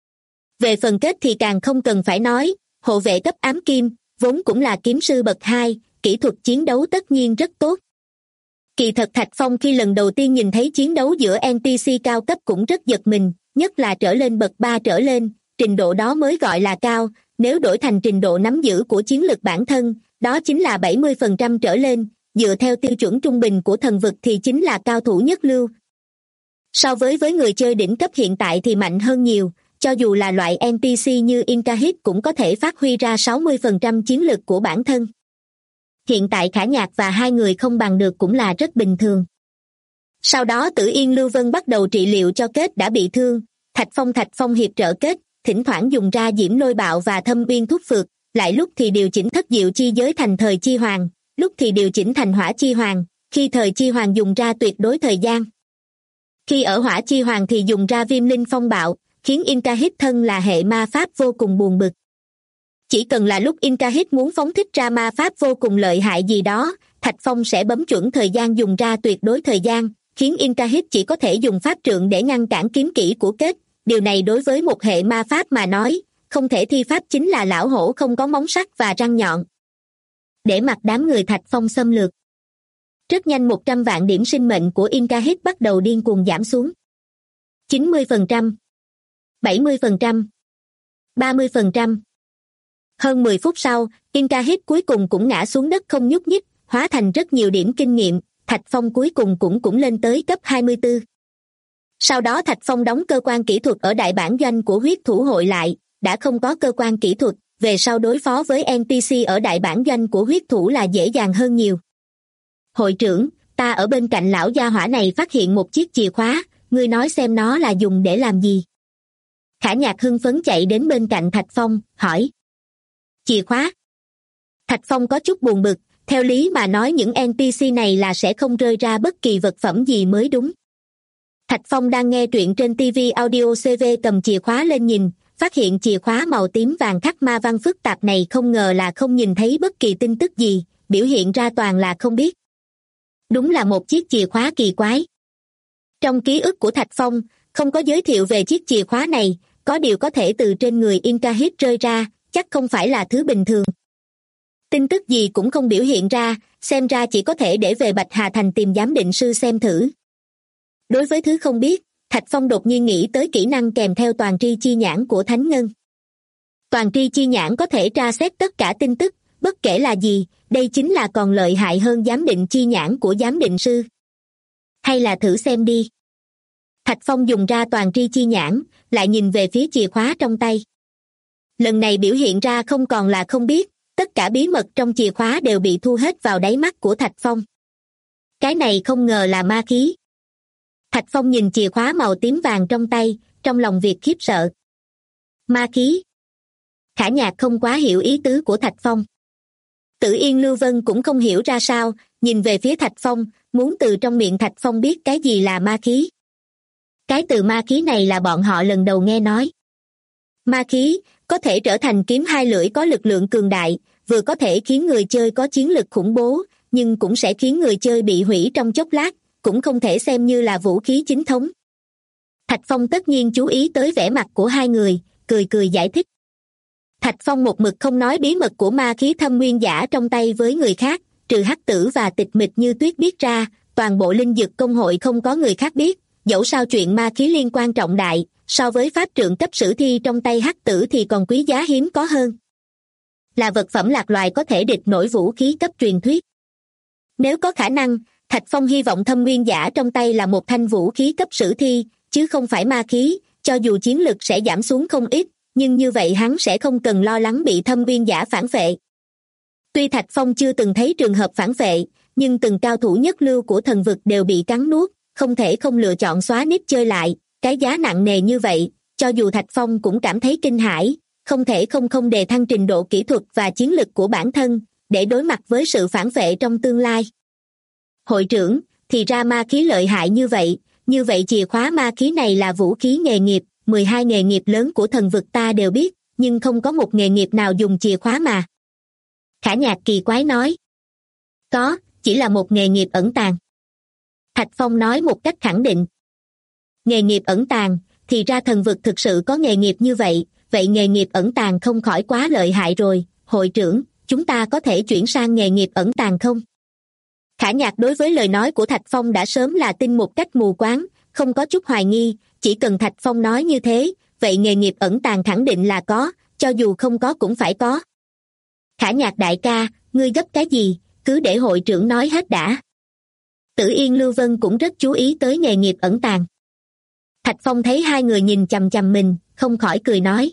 Về phần Kết thì càng không cần phải nói, hộ vệ cấp ám kim, vốn cũng là kiếm sư bậc 2, kỹ thuật chiến đấu tất nhiên rất tốt. Kỳ thật Thạch Phong khi lần đầu tiên nhìn thấy chiến đấu giữa NPC cao cấp cũng rất giật mình, nhất là trở lên bậc 3 trở lên, trình độ đó mới gọi là cao, nếu đổi thành trình độ nắm giữ của chiến lực bản thân, đó chính là 70% trở lên, dựa theo tiêu chuẩn trung bình của thần vực thì chính là cao thủ nhất lưu. So với người chơi đỉnh cấp hiện tại thì mạnh hơn nhiều, cho dù là loại NPC như Inkahit cũng có thể phát huy ra 60% chiến lực của bản thân. Hiện tại Khả Nhạc và hai người không bằng được cũng là rất bình thường. Sau đó Tử Yên Lưu Vân bắt đầu trị liệu cho Kết đã bị thương, Thạch Phong hiệp trợ Kết, thỉnh thoảng dùng ra Diễm Lôi Bạo và Thâm Uyên Thúc Phược, lại lúc thì điều chỉnh Thất Diệu Chi Giới thành Thời Chi Hoàng, lúc thì điều chỉnh thành Hỏa Chi Hoàng, khi Thời Chi Hoàng dùng ra tuyệt đối thời gian. Khi ở Hỏa Chi Hoàng thì dùng ra Viêm Linh Phong Bạo, khiến Inkahit thân là hệ ma pháp vô cùng buồn bực. Chỉ cần là lúc Inkahit muốn phóng thích ra ma pháp vô cùng lợi hại gì đó, Thạch Phong sẽ bấm chuẩn thời gian dùng ra tuyệt đối thời gian, khiến Inkahit chỉ có thể dùng pháp trượng để ngăn cản kiếm kỹ của Kết. Điều này đối với một hệ ma pháp mà nói, không thể thi pháp chính là lão hổ không có móng sắt và răng nhọn. Để mặc đám người Thạch Phong xâm lược. Rất nhanh 100 vạn điểm sinh mệnh của Inkahit bắt đầu điên cuồng giảm xuống. 90%, 70%, 30%. Hơn 10 phút sau, Inkahit cuối cùng cũng ngã xuống đất không nhúc nhích, hóa thành rất nhiều điểm kinh nghiệm. Thạch Phong cuối cùng cũng lên tới cấp 24. Sau đó Thạch Phong đóng cơ quan kỹ thuật ở đại bản doanh của huyết thủ hội lại, đã không có cơ quan kỹ thuật, về sau đối phó với NPC ở đại bản doanh của huyết thủ là dễ dàng hơn nhiều. Hội trưởng, ta ở bên cạnh lão gia hỏa này phát hiện một chiếc chìa khóa, ngươi nói xem nó là dùng để làm gì? Khả Nhạc hưng phấn chạy đến bên cạnh Thạch Phong, hỏi. Chìa khóa? Thạch Phong có chút buồn bực, theo lý mà nói những NPC này là sẽ không rơi ra bất kỳ vật phẩm gì mới đúng. Thạch Phong đang nghe truyện trên TV Audio CV cầm chìa khóa lên nhìn, phát hiện chìa khóa màu tím vàng khắc ma văn phức tạp này không ngờ là không nhìn thấy bất kỳ tin tức gì, biểu hiện ra toàn là không biết. Đúng là một chiếc chìa khóa kỳ quái. Trong ký ức của Thạch Phong, không có giới thiệu về chiếc chìa khóa này, có điều có thể từ trên người Inkahit rơi ra, chắc không phải là thứ bình thường. Tin tức gì cũng không biểu hiện ra, xem ra chỉ có thể để về Bạch Hà Thành tìm giám định sư xem thử. Đối với thứ không biết, Thạch Phong đột nhiên nghĩ tới kỹ năng kèm theo toàn tri chi nhãn của Thánh Ngân. Toàn tri chi nhãn có thể tra xét tất cả tin tức, bất kể là gì, đây chính là còn lợi hại hơn giám định chi nhãn của giám định sư. Hay là thử xem đi. Thạch Phong dùng ra toàn tri chi nhãn, lại nhìn về phía chìa khóa trong tay. Lần này biểu hiện ra không còn là không biết, tất cả bí mật trong chìa khóa đều bị thu hết vào đáy mắt của Thạch Phong. Cái này không ngờ là ma khí. Thạch Phong nhìn chìa khóa màu tím vàng trong tay, trong lòng việc khiếp sợ. Ma khí. Khả Nhạc không quá hiểu ý tứ của Thạch Phong. Tử Yên Lưu Vân cũng không hiểu ra sao, nhìn về phía Thạch Phong, muốn từ trong miệng Thạch Phong biết cái gì là ma khí. Cái từ ma khí này là bọn họ lần đầu nghe nói. Ma khí có thể trở thành kiếm hai lưỡi có lực lượng cường đại, vừa có thể khiến người chơi có chiến lực khủng bố, nhưng cũng sẽ khiến người chơi bị hủy trong chốc lát, cũng không thể xem như là vũ khí chính thống. Thạch Phong tất nhiên chú ý tới vẻ mặt của hai người, cười cười giải thích. Thạch Phong một mực không nói bí mật của ma khí thâm nguyên giả trong tay với người khác, trừ Hắc Tử và Tịch Mịch Như Tuyết biết ra, toàn bộ linh dược công hội không có người khác biết, dẫu sao chuyện ma khí liên quan trọng đại, so với pháp trượng cấp sử thi trong tay Hắc Tử thì còn quý giá hiếm có hơn. Là vật phẩm lạc loài có thể địch nổi vũ khí cấp truyền thuyết. Nếu có khả năng, Thạch Phong hy vọng thâm nguyên giả trong tay là một thanh vũ khí cấp sử thi, chứ không phải ma khí, cho dù chiến lực sẽ giảm xuống không ít, nhưng như vậy hắn sẽ không cần lo lắng bị thâm nguyên giả phản phệ. Tuy Thạch Phong chưa từng thấy trường hợp phản phệ, nhưng từng cao thủ nhất lưu của thần vực đều bị cắn nuốt, không thể không lựa chọn xóa nít chơi lại, cái giá nặng nề như vậy, cho dù Thạch Phong cũng cảm thấy kinh hãi, không thể không đề thăng trình độ kỹ thuật và chiến lực của bản thân, để đối mặt với sự phản phệ trong tương lai. Hội trưởng, thì ra ma khí lợi hại như vậy chìa khóa ma khí này là vũ khí nghề nghiệp, 12 nghề nghiệp lớn của thần vực ta đều biết, nhưng không có một nghề nghiệp nào dùng chìa khóa mà. Khả Nhạc kỳ quái nói. Có, chỉ là một nghề nghiệp ẩn tàng. Thạch Phong nói một cách khẳng định. Nghề nghiệp ẩn tàng, thì ra thần vực thực sự có nghề nghiệp như vậy, vậy nghề nghiệp ẩn tàng không khỏi quá lợi hại rồi, hội trưởng, chúng ta có thể chuyển sang nghề nghiệp ẩn tàng không? Khả Nhạc đối với lời nói của Thạch Phong đã sớm là tin một cách mù quáng, không có chút hoài nghi, chỉ cần Thạch Phong nói như thế, vậy nghề nghiệp ẩn tàng khẳng định là có, cho dù không có cũng phải có. Khả Nhạc đại ca, ngươi gấp cái gì, cứ để hội trưởng nói hết đã. Tử Yên Lưu Vân cũng rất chú ý tới nghề nghiệp ẩn tàng. Thạch Phong thấy hai người nhìn chằm chằm mình, không khỏi cười nói.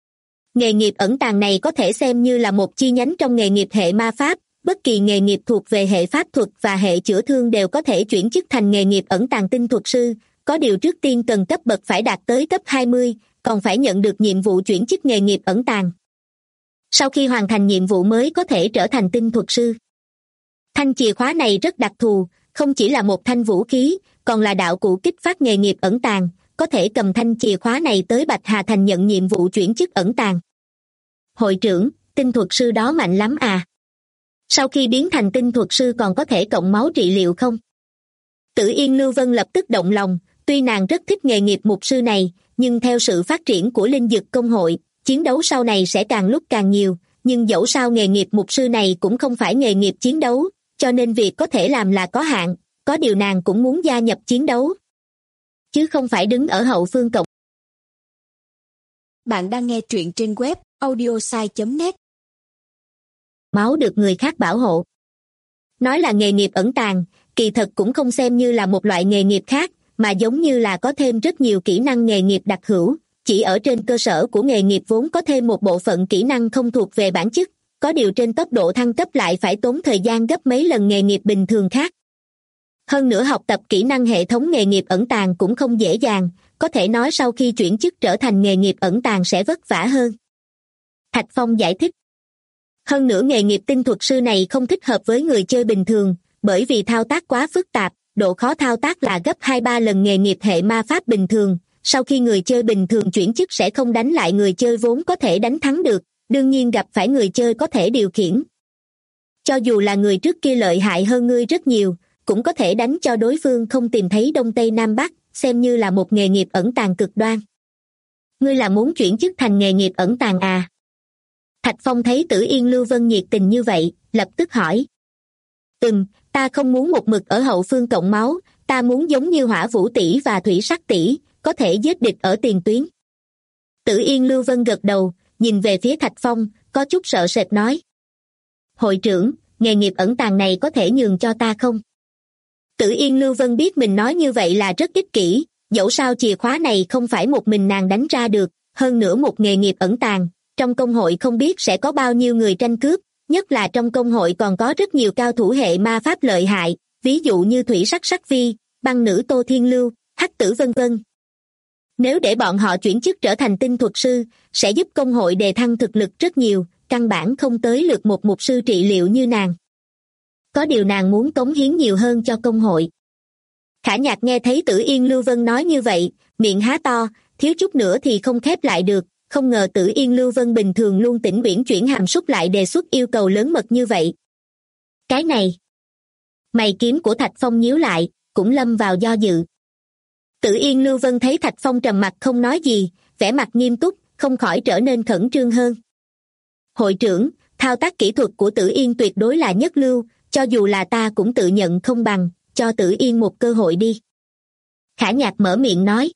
Nghề nghiệp ẩn tàng này có thể xem như là một chi nhánh trong nghề nghiệp hệ ma pháp, bất kỳ nghề nghiệp thuộc về hệ pháp thuật và hệ chữa thương đều có thể chuyển chức thành nghề nghiệp ẩn tàng tinh thuật sư, có điều trước tiên cần cấp bậc phải đạt tới cấp 20, còn phải nhận được nhiệm vụ chuyển chức nghề nghiệp ẩn tàng. Sau khi hoàn thành nhiệm vụ mới có thể trở thành tinh thuật sư. Thanh chìa khóa này rất đặc thù, không chỉ là một thanh vũ khí, còn là đạo cụ kích phát nghề nghiệp ẩn tàng, có thể cầm thanh chìa khóa này tới Bạch Hà Thành nhận nhiệm vụ chuyển chức ẩn tàng. Hội trưởng, tinh thuật sư đó mạnh lắm à? Sau khi biến thành tinh thuật sư còn có thể cộng máu trị liệu không? Tử Yên Lưu Vân lập tức động lòng, tuy nàng rất thích nghề nghiệp mục sư này, nhưng theo sự phát triển của linh dược công hội, chiến đấu sau này sẽ càng lúc càng nhiều, nhưng dẫu sao nghề nghiệp mục sư này cũng không phải nghề nghiệp chiến đấu, cho nên việc có thể làm là có hạn, có điều nàng cũng muốn gia nhập chiến đấu, chứ không phải đứng ở hậu phương cộng. Bạn đang nghe truyện trên web audiosai.net. Máu được người khác bảo hộ. Nói là nghề nghiệp ẩn tàng, kỳ thật cũng không xem như là một loại nghề nghiệp khác, mà giống như là có thêm rất nhiều kỹ năng nghề nghiệp đặc hữu, chỉ ở trên cơ sở của nghề nghiệp vốn có thêm một bộ phận kỹ năng không thuộc về bản chất, có điều trên tốc độ thăng cấp lại phải tốn thời gian gấp mấy lần nghề nghiệp bình thường khác. Hơn nữa học tập kỹ năng hệ thống nghề nghiệp ẩn tàng cũng không dễ dàng, có thể nói sau khi chuyển chức trở thành nghề nghiệp ẩn tàng sẽ vất vả hơn. Thạch Phong giải thích. Hơn nữa nghề nghiệp tinh thuật sư này không thích hợp với người chơi bình thường, bởi vì thao tác quá phức tạp, độ khó thao tác là gấp 2-3 lần nghề nghiệp hệ ma pháp bình thường, sau khi người chơi bình thường chuyển chức sẽ không đánh lại người chơi vốn có thể đánh thắng được, đương nhiên gặp phải người chơi có thể điều khiển. Cho dù là người trước kia lợi hại hơn ngươi rất nhiều, cũng có thể đánh cho đối phương không tìm thấy Đông Tây Nam Bắc, xem như là một nghề nghiệp ẩn tàng cực đoan. Ngươi là muốn chuyển chức thành nghề nghiệp ẩn tàng à? Thạch Phong thấy Tử Yên Lưu Vân nhiệt tình như vậy, lập tức hỏi. Ta không muốn một mực ở hậu phương cộng máu, ta muốn giống như Hỏa Vũ tỷ và Thủy Sắc tỷ, có thể giết địch ở tiền tuyến. Tử Yên Lưu Vân gật đầu, nhìn về phía Thạch Phong, có chút sợ sệt nói. Hội trưởng, nghề nghiệp ẩn tàng này có thể nhường cho ta không? Tử Yên Lưu Vân biết mình nói như vậy là rất ích kỷ, dẫu sao chìa khóa này không phải một mình nàng đánh ra được, hơn nữa một nghề nghiệp ẩn tàng, trong công hội không biết sẽ có bao nhiêu người tranh cướp, nhất là trong công hội còn có rất nhiều cao thủ hệ ma pháp lợi hại, ví dụ như Thủy Sắc Sắc Vi, Băng Nữ Tô Thiên Lưu, Hắc Tử vân vân. Nếu để bọn họ chuyển chức trở thành tinh thuật sư, sẽ giúp công hội đề thăng thực lực rất nhiều, căn bản không tới lượt một mục sư trị liệu như nàng. Có điều nàng muốn cống hiến nhiều hơn cho công hội. Khả Nhạc nghe thấy Tử Yên Lưu Vân nói như vậy, miệng há to, thiếu chút nữa thì không khép lại được, không ngờ Tử Yên Lưu Vân bình thường luôn tĩnh uyển chuyển hàm súc lại đề xuất yêu cầu lớn mật như vậy. Cái này, mày kiếm của Thạch Phong nhíu lại, cũng lâm vào do dự. Tử Yên Lưu Vân thấy Thạch Phong trầm mặc không nói gì, vẻ mặt nghiêm túc, không khỏi trở nên khẩn trương hơn. Hội trưởng, thao tác kỹ thuật của Tử Yên tuyệt đối là nhất lưu, cho dù là ta cũng tự nhận không bằng, cho Tử Yên một cơ hội đi. Khả Nhạc mở miệng nói.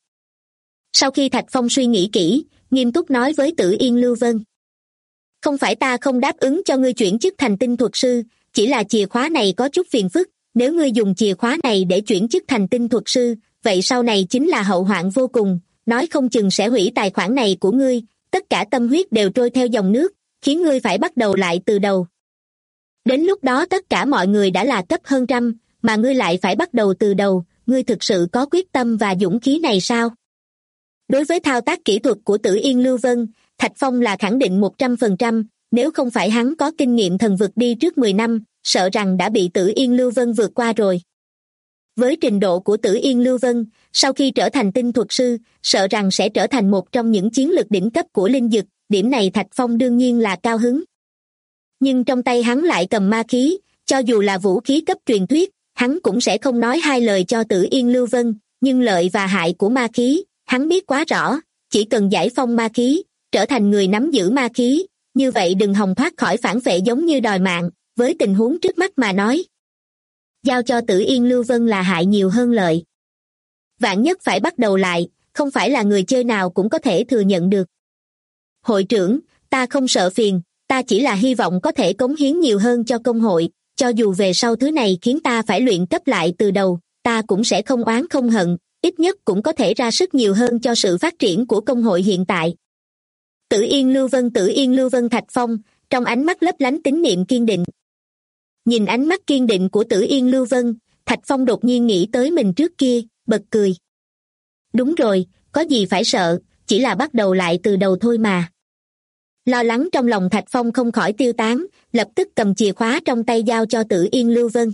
Sau khi Thạch Phong suy nghĩ kỹ, nghiêm túc nói với Tử Yên Lưu Vân. Không phải ta không đáp ứng cho ngươi chuyển chức thành tinh thuật sư, chỉ là chìa khóa này có chút phiền phức, nếu ngươi dùng chìa khóa này để chuyển chức thành tinh thuật sư, vậy sau này chính là hậu hoạn vô cùng, nói không chừng sẽ hủy tài khoản này của ngươi, tất cả tâm huyết đều trôi theo dòng nước, khiến ngươi phải bắt đầu lại từ đầu. Đến lúc đó tất cả mọi người đã là cấp hơn trăm, mà ngươi lại phải bắt đầu từ đầu, ngươi thực sự có quyết tâm và dũng khí này sao? Đối với thao tác kỹ thuật của Tử Yên Lưu Vân, Thạch Phong là khẳng định 100%, nếu không phải hắn có kinh nghiệm thần vực đi trước 10 năm, sợ rằng đã bị Tử Yên Lưu Vân vượt qua rồi. Với trình độ của Tử Yên Lưu Vân, sau khi trở thành tinh thuật sư, sợ rằng sẽ trở thành một trong những chiến lược đỉnh cấp của linh dực, điểm này Thạch Phong đương nhiên là cao hứng. Nhưng trong tay hắn lại cầm ma khí, cho dù là vũ khí cấp truyền thuyết, hắn cũng sẽ không nói hai lời cho Tử Yên Lưu Vân, nhưng lợi và hại của ma khí, hắn biết quá rõ, chỉ cần giải phong ma khí, trở thành người nắm giữ ma khí, như vậy đừng hòng thoát khỏi phản vệ giống như đòi mạng, với tình huống trước mắt mà nói. Giao cho Tử Yên Lưu Vân là hại nhiều hơn lợi. Vạn nhất phải bắt đầu lại, không phải là người chơi nào cũng có thể thừa nhận được. Hội trưởng, ta không sợ phiền, ta chỉ là hy vọng có thể cống hiến nhiều hơn cho công hội, cho dù về sau thứ này khiến ta phải luyện cấp lại từ đầu, ta cũng sẽ không oán không hận, ít nhất cũng có thể ra sức nhiều hơn cho sự phát triển của công hội hiện tại. Tử Yên Lưu Vân Thạch Phong, trong ánh mắt lấp lánh tín niệm kiên định. Nhìn ánh mắt kiên định của Tử Yên Lưu Vân, Thạch Phong đột nhiên nghĩ tới mình trước kia, bật cười. Đúng rồi, có gì phải sợ, chỉ là bắt đầu lại từ đầu thôi mà. Lo lắng trong lòng Thạch Phong không khỏi tiêu tán, lập tức cầm chìa khóa trong tay giao cho Tử Yên Lưu Vân.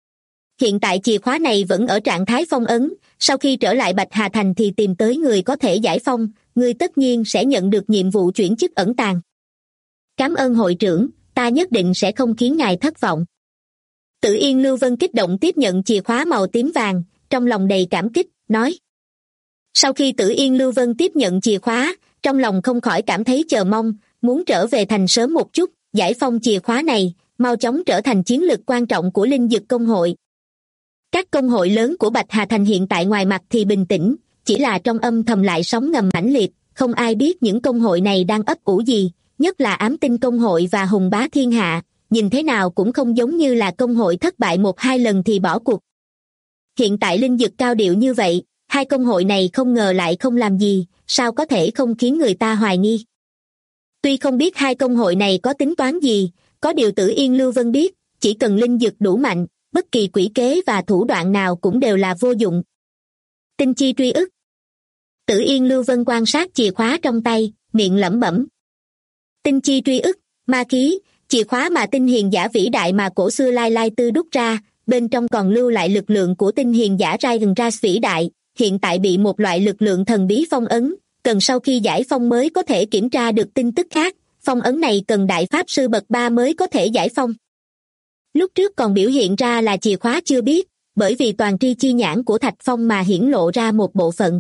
Hiện tại chìa khóa này vẫn ở trạng thái phong ấn, sau khi trở lại Bạch Hà Thành thì tìm tới người có thể giải phong, người tất nhiên sẽ nhận được nhiệm vụ chuyển chức ẩn tàng. Cảm ơn hội trưởng, ta nhất định sẽ không khiến ngài thất vọng. Tử Yên Lưu Vân kích động tiếp nhận chìa khóa màu tím vàng, trong lòng đầy cảm kích, nói. Sau khi Tử Yên Lưu Vân tiếp nhận chìa khóa, trong lòng không khỏi cảm thấy chờ mong, muốn trở về thành sớm một chút, giải phong chìa khóa này, mau chóng trở thành chiến lực quan trọng của Linh Dực Công hội. Các công hội lớn của Bạch Hà Thành hiện tại ngoài mặt thì bình tĩnh, chỉ là trong âm thầm lại sóng ngầm mãnh liệt, không ai biết những công hội này đang ấp ủ gì, nhất là Ám Tinh Công hội và Hùng Bá Thiên Hạ, nhìn thế nào cũng không giống như là công hội thất bại 1-2 lần thì bỏ cuộc. Hiện tại Linh Dực cao điệu như vậy, hai công hội này không ngờ lại không làm gì, sao có thể không khiến người ta hoài nghi. Tuy không biết hai công hội này có tính toán gì, có điều Tử Yên Lưu Vân biết, chỉ cần Linh Dực đủ mạnh, bất kỳ quỷ kế và thủ đoạn nào cũng đều là vô dụng. Tinh chi truy ức. Tử Yên Lưu Vân quan sát chìa khóa trong tay, miệng lẩm bẩm. Tinh chi truy ức, ma khí, chìa khóa mà tinh hiền giả vĩ đại mà cổ xưa Lai Lai Tư đúc ra, bên trong còn lưu lại lực lượng của tinh hiền giả Raigen Ras vĩ đại, hiện tại bị một loại lực lượng thần bí phong ấn, cần sau khi giải phong mới có thể kiểm tra được tin tức khác, phong ấn này cần đại pháp sư bậc 3 mới có thể giải phong. Lúc trước còn biểu hiện ra là chìa khóa chưa biết, bởi vì toàn tri chi nhãn của Thạch Phong mà hiển lộ ra một bộ phận.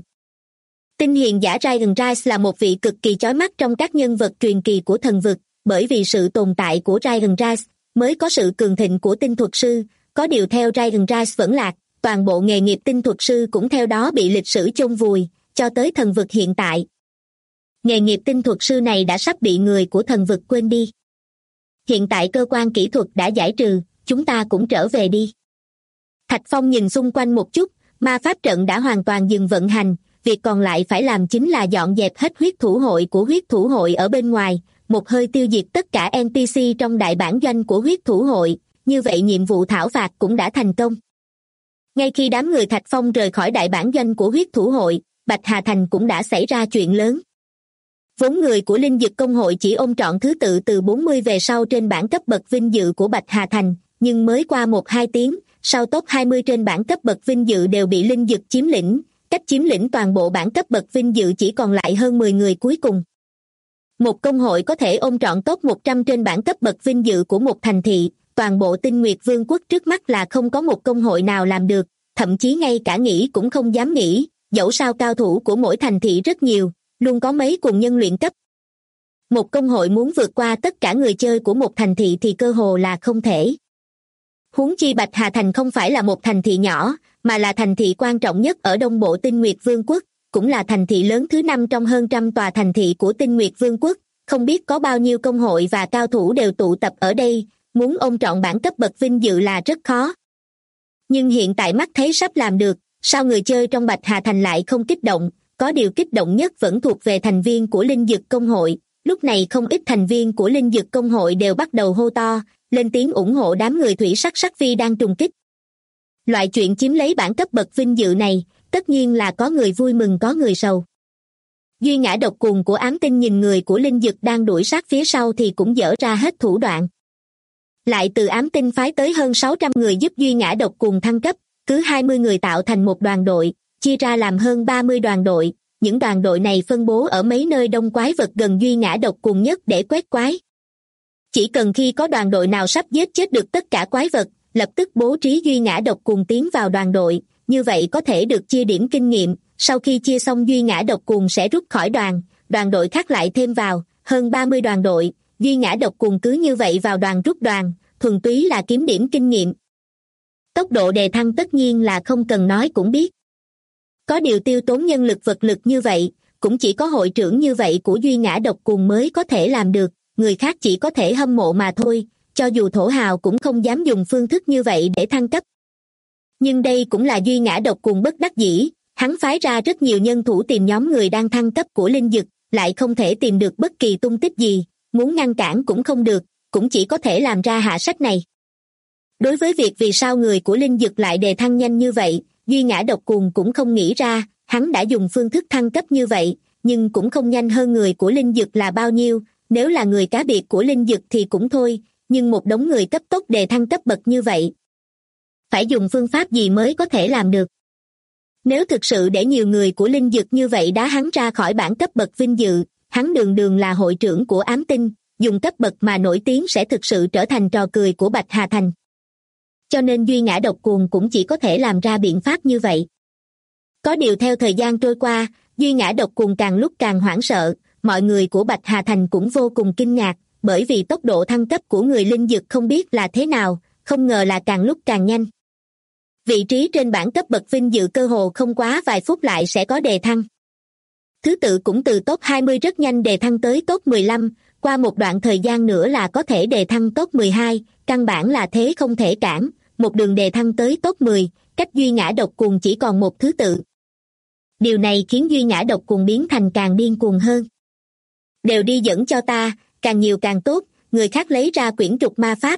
Tinh hiền giả Raigen Ras là một vị cực kỳ chói mắt trong các nhân vật truyền kỳ của thần vực, bởi vì sự tồn tại của Raigen Ras mới có sự cường thịnh của tinh thuật sư, có điều theo Raigen Ras vẫn lạc, toàn bộ nghề nghiệp tinh thuật sư cũng theo đó bị lịch sử chôn vùi, cho tới thần vực hiện tại. Nghề nghiệp tinh thuật sư này đã sắp bị người của thần vực quên đi. Hiện tại cơ quan kỹ thuật đã giải trừ, chúng ta cũng trở về đi. Thạch Phong nhìn xung quanh một chút, ma pháp trận đã hoàn toàn dừng vận hành, việc còn lại phải làm chính là dọn dẹp hết huyết thủ hội của huyết thủ hội ở bên ngoài, một hơi tiêu diệt tất cả NPC trong đại bản doanh của huyết thủ hội, như vậy nhiệm vụ thảo phạt cũng đã thành công. Ngay khi đám người Thạch Phong rời khỏi đại bản doanh của huyết thủ hội, Bạch Hà Thành cũng đã xảy ra chuyện lớn. Vốn người của Linh Dực Công hội chỉ ôm trọn thứ tự từ 40 về sau trên bảng cấp bậc vinh dự của Bạch Hà Thành, nhưng mới qua 1-2 tiếng, sau top 20 trên bảng cấp bậc vinh dự đều bị Linh Dực chiếm lĩnh, cách chiếm lĩnh toàn bộ bảng cấp bậc vinh dự chỉ còn lại hơn 10 người cuối cùng. Một công hội có thể ôm trọn top 100 trên bảng cấp bậc vinh dự của một thành thị, toàn bộ Tinh Nguyệt Vương quốc trước mắt là không có một công hội nào làm được, thậm chí ngay cả nghĩ cũng không dám nghĩ, dẫu sao cao thủ của mỗi thành thị rất nhiều, luôn có mấy cùng nhân luyện cấp. Một công hội muốn vượt qua tất cả người chơi của một thành thị thì cơ hồ là không thể. Huống chi Bạch Hà Thành không phải là một thành thị nhỏ, mà là thành thị quan trọng nhất ở đông bộ Tinh Nguyệt Vương quốc, cũng là thành thị lớn thứ 5 trong hơn trăm tòa thành thị của Tinh Nguyệt Vương quốc, không biết có bao nhiêu công hội và cao thủ đều tụ tập ở đây, muốn ôm trọn bảng cấp bậc vinh dự là rất khó. Nhưng hiện tại mắt thấy sắp làm được, sao người chơi trong Bạch Hà Thành lại không kích động, có điều kích động nhất vẫn thuộc về thành viên của Linh Dực Công hội, lúc này không ít thành viên của Linh Dực Công hội đều bắt đầu hô to, lên tiếng ủng hộ đám người thủy sắc sắc phi đang trùng kích. Loại chuyện chiếm lấy bảng cấp bậc vinh dự này, tất nhiên là có người vui mừng có người sầu. Duy Ngã Độc Cuồng của Ám Tinh nhìn người của Linh Dực đang đuổi sát phía sau thì cũng dở ra hết thủ đoạn. Lại từ Ám Tinh phái tới hơn 600 người giúp Duy Ngã Độc Cuồng thăng cấp, cứ 20 người tạo thành một đoàn đội, chia ra làm hơn 30 đoàn đội, những đoàn đội này phân bố ở mấy nơi đông quái vật gần Duy Ngã Độc Cuồng nhất để quét quái. Chỉ cần khi có đoàn đội nào sắp giết chết được tất cả quái vật, lập tức bố trí Duy Ngã Độc Cuồng tiến vào đoàn đội, như vậy có thể được chia điểm kinh nghiệm, sau khi chia xong Duy Ngã Độc Cuồng sẽ rút khỏi đoàn đội khác lại thêm vào, hơn 30 đoàn đội, Duy Ngã Độc Cuồng cứ như vậy vào đoàn rút đoàn, thuần túy là kiếm điểm kinh nghiệm. Tốc độ đề thăng tất nhiên là không cần nói cũng biết. Có điều tiêu tốn nhân lực vật lực như vậy, cũng chỉ có hội trưởng như vậy của Duy Ngã Độc Cuồng mới có thể làm được, người khác chỉ có thể hâm mộ mà thôi, cho dù thổ hào cũng không dám dùng phương thức như vậy để thăng cấp. Nhưng đây cũng là Duy Ngã Độc Cuồng bất đắc dĩ, hắn phái ra rất nhiều nhân thủ tìm nhóm người đang thăng cấp của Linh Dực, lại không thể tìm được bất kỳ tung tích gì, muốn ngăn cản cũng không được, cũng chỉ có thể làm ra hạ sách này. Đối với việc vì sao người của Linh Dực lại đề thăng nhanh như vậy, Duy Ngã Độc Cuồng cũng không nghĩ ra, hắn đã dùng phương thức thăng cấp như vậy, nhưng cũng không nhanh hơn người của Linh Dực là bao nhiêu, nếu là người cá biệt của Linh Dực thì cũng thôi, nhưng một đống người cấp tốc đề thăng cấp bậc như vậy. Phải dùng phương pháp gì mới có thể làm được? Nếu thực sự để nhiều người của Linh Dực như vậy đá hắn ra khỏi bảng cấp bậc vinh dự, hắn đường đường là hội trưởng của Ám Tinh, dùng cấp bậc mà nổi tiếng sẽ thực sự trở thành trò cười của Bạch Hà Thành. cho nên Duy Ngã Độc Cuồng cũng chỉ có thể làm ra biện pháp như vậy. Có điều theo thời gian trôi qua, Duy Ngã Độc Cuồng càng lúc càng hoảng sợ, mọi người của Bạch Hà Thành cũng vô cùng kinh ngạc, bởi vì tốc độ thăng cấp của người linh dực không biết là thế nào, không ngờ là càng lúc càng nhanh. Vị trí trên bảng cấp bậc vinh dự cơ hồ không quá vài phút lại sẽ có đề thăng. Thứ tự cũng từ top 20 rất nhanh đề thăng tới top 15, qua một đoạn thời gian nữa là có thể đề thăng top 12, căn bản là thế không thể cản, một đường đề thăng tới top 10, cách Duy Ngã Độc Cuồng chỉ còn một thứ tự. Điều này khiến Duy Ngã Độc Cuồng biến thành càng điên cuồng hơn. Đều đi dẫn cho ta, càng nhiều càng tốt, người khác lấy ra quyển trục ma pháp.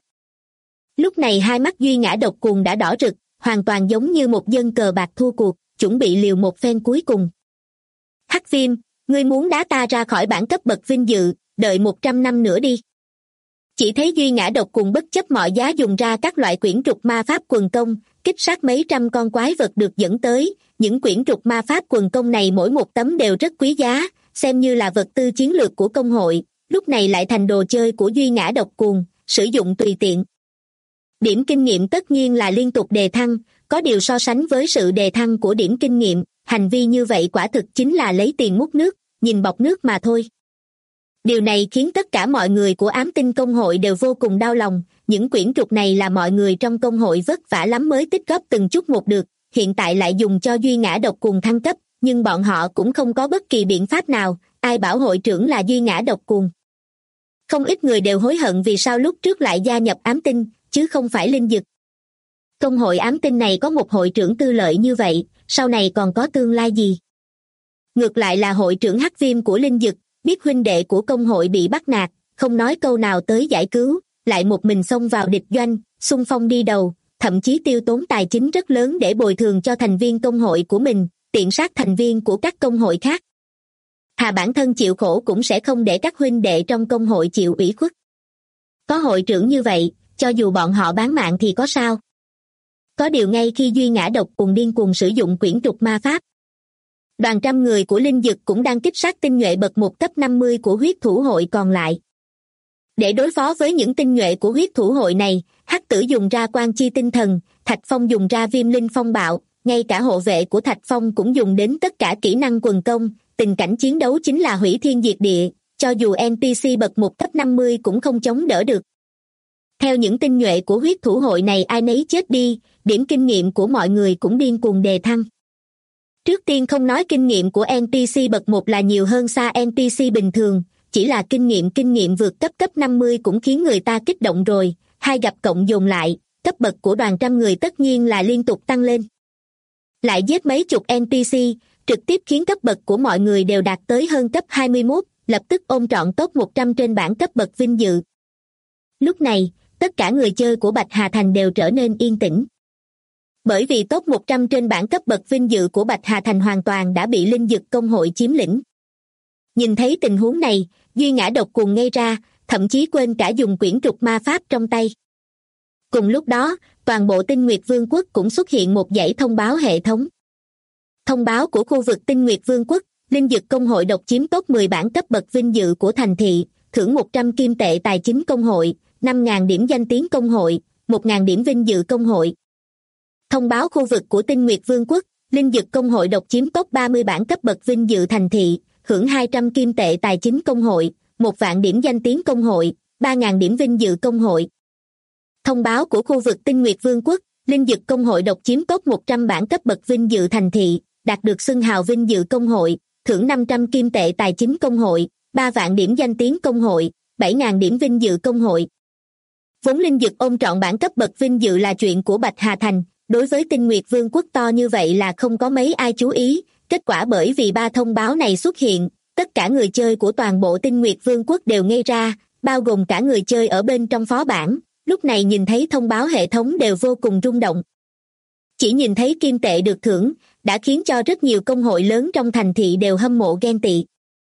Lúc này hai mắt Duy Ngã Độc Cuồng đã đỏ rực, hoàn toàn giống như một dân cờ bạc thua cuộc, chuẩn bị liều một phen cuối cùng. Hắc Viêm, ngươi muốn đá ta ra khỏi bảng cấp bậc vinh dự, đợi 100 năm nữa đi. Chỉ thấy Duy Ngã Độc Cuồng bất chấp mọi giá dùng ra các loại quyển trục ma pháp quần công, kích sát mấy trăm con quái vật được dẫn tới. Những quyển trục ma pháp quần công này mỗi một tấm đều rất quý giá, xem như là vật tư chiến lược của công hội, lúc này lại thành đồ chơi của Duy Ngã Độc Cuồng, sử dụng tùy tiện. Điểm kinh nghiệm tất nhiên là liên tục đề thăng, có điều so sánh với sự đề thăng của điểm kinh nghiệm, hành vi như vậy quả thực chính là lấy tiền múc nước, nhìn bọt nước mà thôi. Điều này khiến tất cả mọi người của Ám Tinh công hội đều vô cùng đau lòng, những quyển trục này là mọi người trong công hội vất vả lắm mới tích góp từng chút một được, hiện tại lại dùng cho Duy Ngã Độc Cuồng thăng cấp, nhưng bọn họ cũng không có bất kỳ biện pháp nào, ai bảo hội trưởng là Duy Ngã Độc Cuồng. Không ít người đều hối hận vì sao lúc trước lại gia nhập Ám Tinh, chứ không phải linh dực. Công hội Ám Tinh này có một hội trưởng tư lợi như vậy, sau này còn có tương lai gì? Ngược lại là hội trưởng Hắc Viêm của linh dực, biết huynh đệ của công hội bị bắt nạt, không nói câu nào tới giải cứu, lại một mình xông vào địch doanh, xung phong đi đầu, thậm chí tiêu tốn tài chính rất lớn để bồi thường cho thành viên công hội của mình, tiện sát thành viên của các công hội khác. Thà bản thân chịu khổ cũng sẽ không để các huynh đệ trong công hội chịu ủy khuất. Có hội trưởng như vậy, cho dù bọn họ bán mạng thì có sao? Có điều ngay khi Duy Ngã Độc Cuồng điên cuồng sử dụng quyển trục ma pháp, đoàn trăm người của linh dực cũng đang kích sát tinh nhuệ bậc 1 cấp 50 của huyết thủ hội còn lại. Để đối phó với những tinh nhuệ của huyết thủ hội này, Hắc Tử dùng ra Quan Chi Tinh Thần, Thạch Phong dùng ra Viêm Linh Phong Bạo, ngay cả hộ vệ của Thạch Phong cũng dùng đến tất cả kỹ năng quần công, tình cảnh chiến đấu chính là hủy thiên diệt địa, cho dù NPC bậc 1 cấp 50 cũng không chống đỡ được. Theo những tinh nhuệ của huyết thủ hội này ai nấy chết đi, điểm kinh nghiệm của mọi người cũng điên cuồng đề thăng. Trước tiên không nói kinh nghiệm của NPC bậc 1 là nhiều hơn xa NPC bình thường, chỉ là kinh nghiệm vượt cấp 50 cũng khiến người ta kích động rồi, hai gặp cộng dồn lại, cấp bậc của đoàn trăm người tất nhiên là liên tục tăng lên. Lại giết mấy chục NPC, trực tiếp khiến cấp bậc của mọi người đều đạt tới hơn cấp 21, lập tức ôm trọn top 100 trên bảng cấp bậc vinh dự. Lúc này, tất cả người chơi của Bạch Hà Thành đều trở nên yên tĩnh. Bởi vì top 100 trên bảng cấp bậc vinh dự của Bạch Hà Thành hoàn toàn đã bị linh dực công hội chiếm lĩnh. Nhìn thấy tình huống này, Duy Ngã Độc Cuồng ngây ra, thậm chí quên cả dùng quyển trục ma pháp trong tay. Cùng lúc đó, toàn bộ Tinh Nguyệt Vương quốc cũng xuất hiện một dãy thông báo hệ thống. Thông báo của khu vực Tinh Nguyệt Vương quốc, linh dực công hội độc chiếm top 10 bảng cấp bậc vinh dự của thành thị, thưởng 100 kim tệ tài chính công hội, 5.000 điểm danh tiếng công hội, 1.000 điểm vinh dự công hội. Thông báo khu vực của Tinh Nguyệt Vương quốc, linh dực công hội độc chiếm top 30 bảng cấp bậc vinh dự thành thị, hưởng 200 kim tệ tài chính công hội, 1.000 điểm danh tiếng công hội, 3.000 điểm vinh dự công hội. Thông báo của khu vực Tinh Nguyệt Vương quốc, linh dực công hội độc chiếm top 100 bảng cấp bậc vinh dự thành thị, đạt được xưng hào vinh dự công hội, thưởng 500 kim tệ tài chính công hội, 3 vạn điểm danh tiếng công hội, 7.000 điểm vinh dự công hội. Vốn linh dực ôm trọn bảng cấp bậc vinh dự là chuyện của Bạch Hà Thành, đối với Tinh Nguyệt Vương quốc to như vậy là không có mấy ai chú ý, kết quả bởi vì 3 thông báo này xuất hiện, tất cả người chơi của toàn bộ Tinh Nguyệt Vương quốc đều ngây ra, bao gồm cả người chơi ở bên trong phó bản, lúc này nhìn thấy thông báo hệ thống đều vô cùng rung động. Chỉ nhìn thấy kim tệ được thưởng, đã khiến cho rất nhiều công hội lớn trong thành thị đều hâm mộ ghen tị.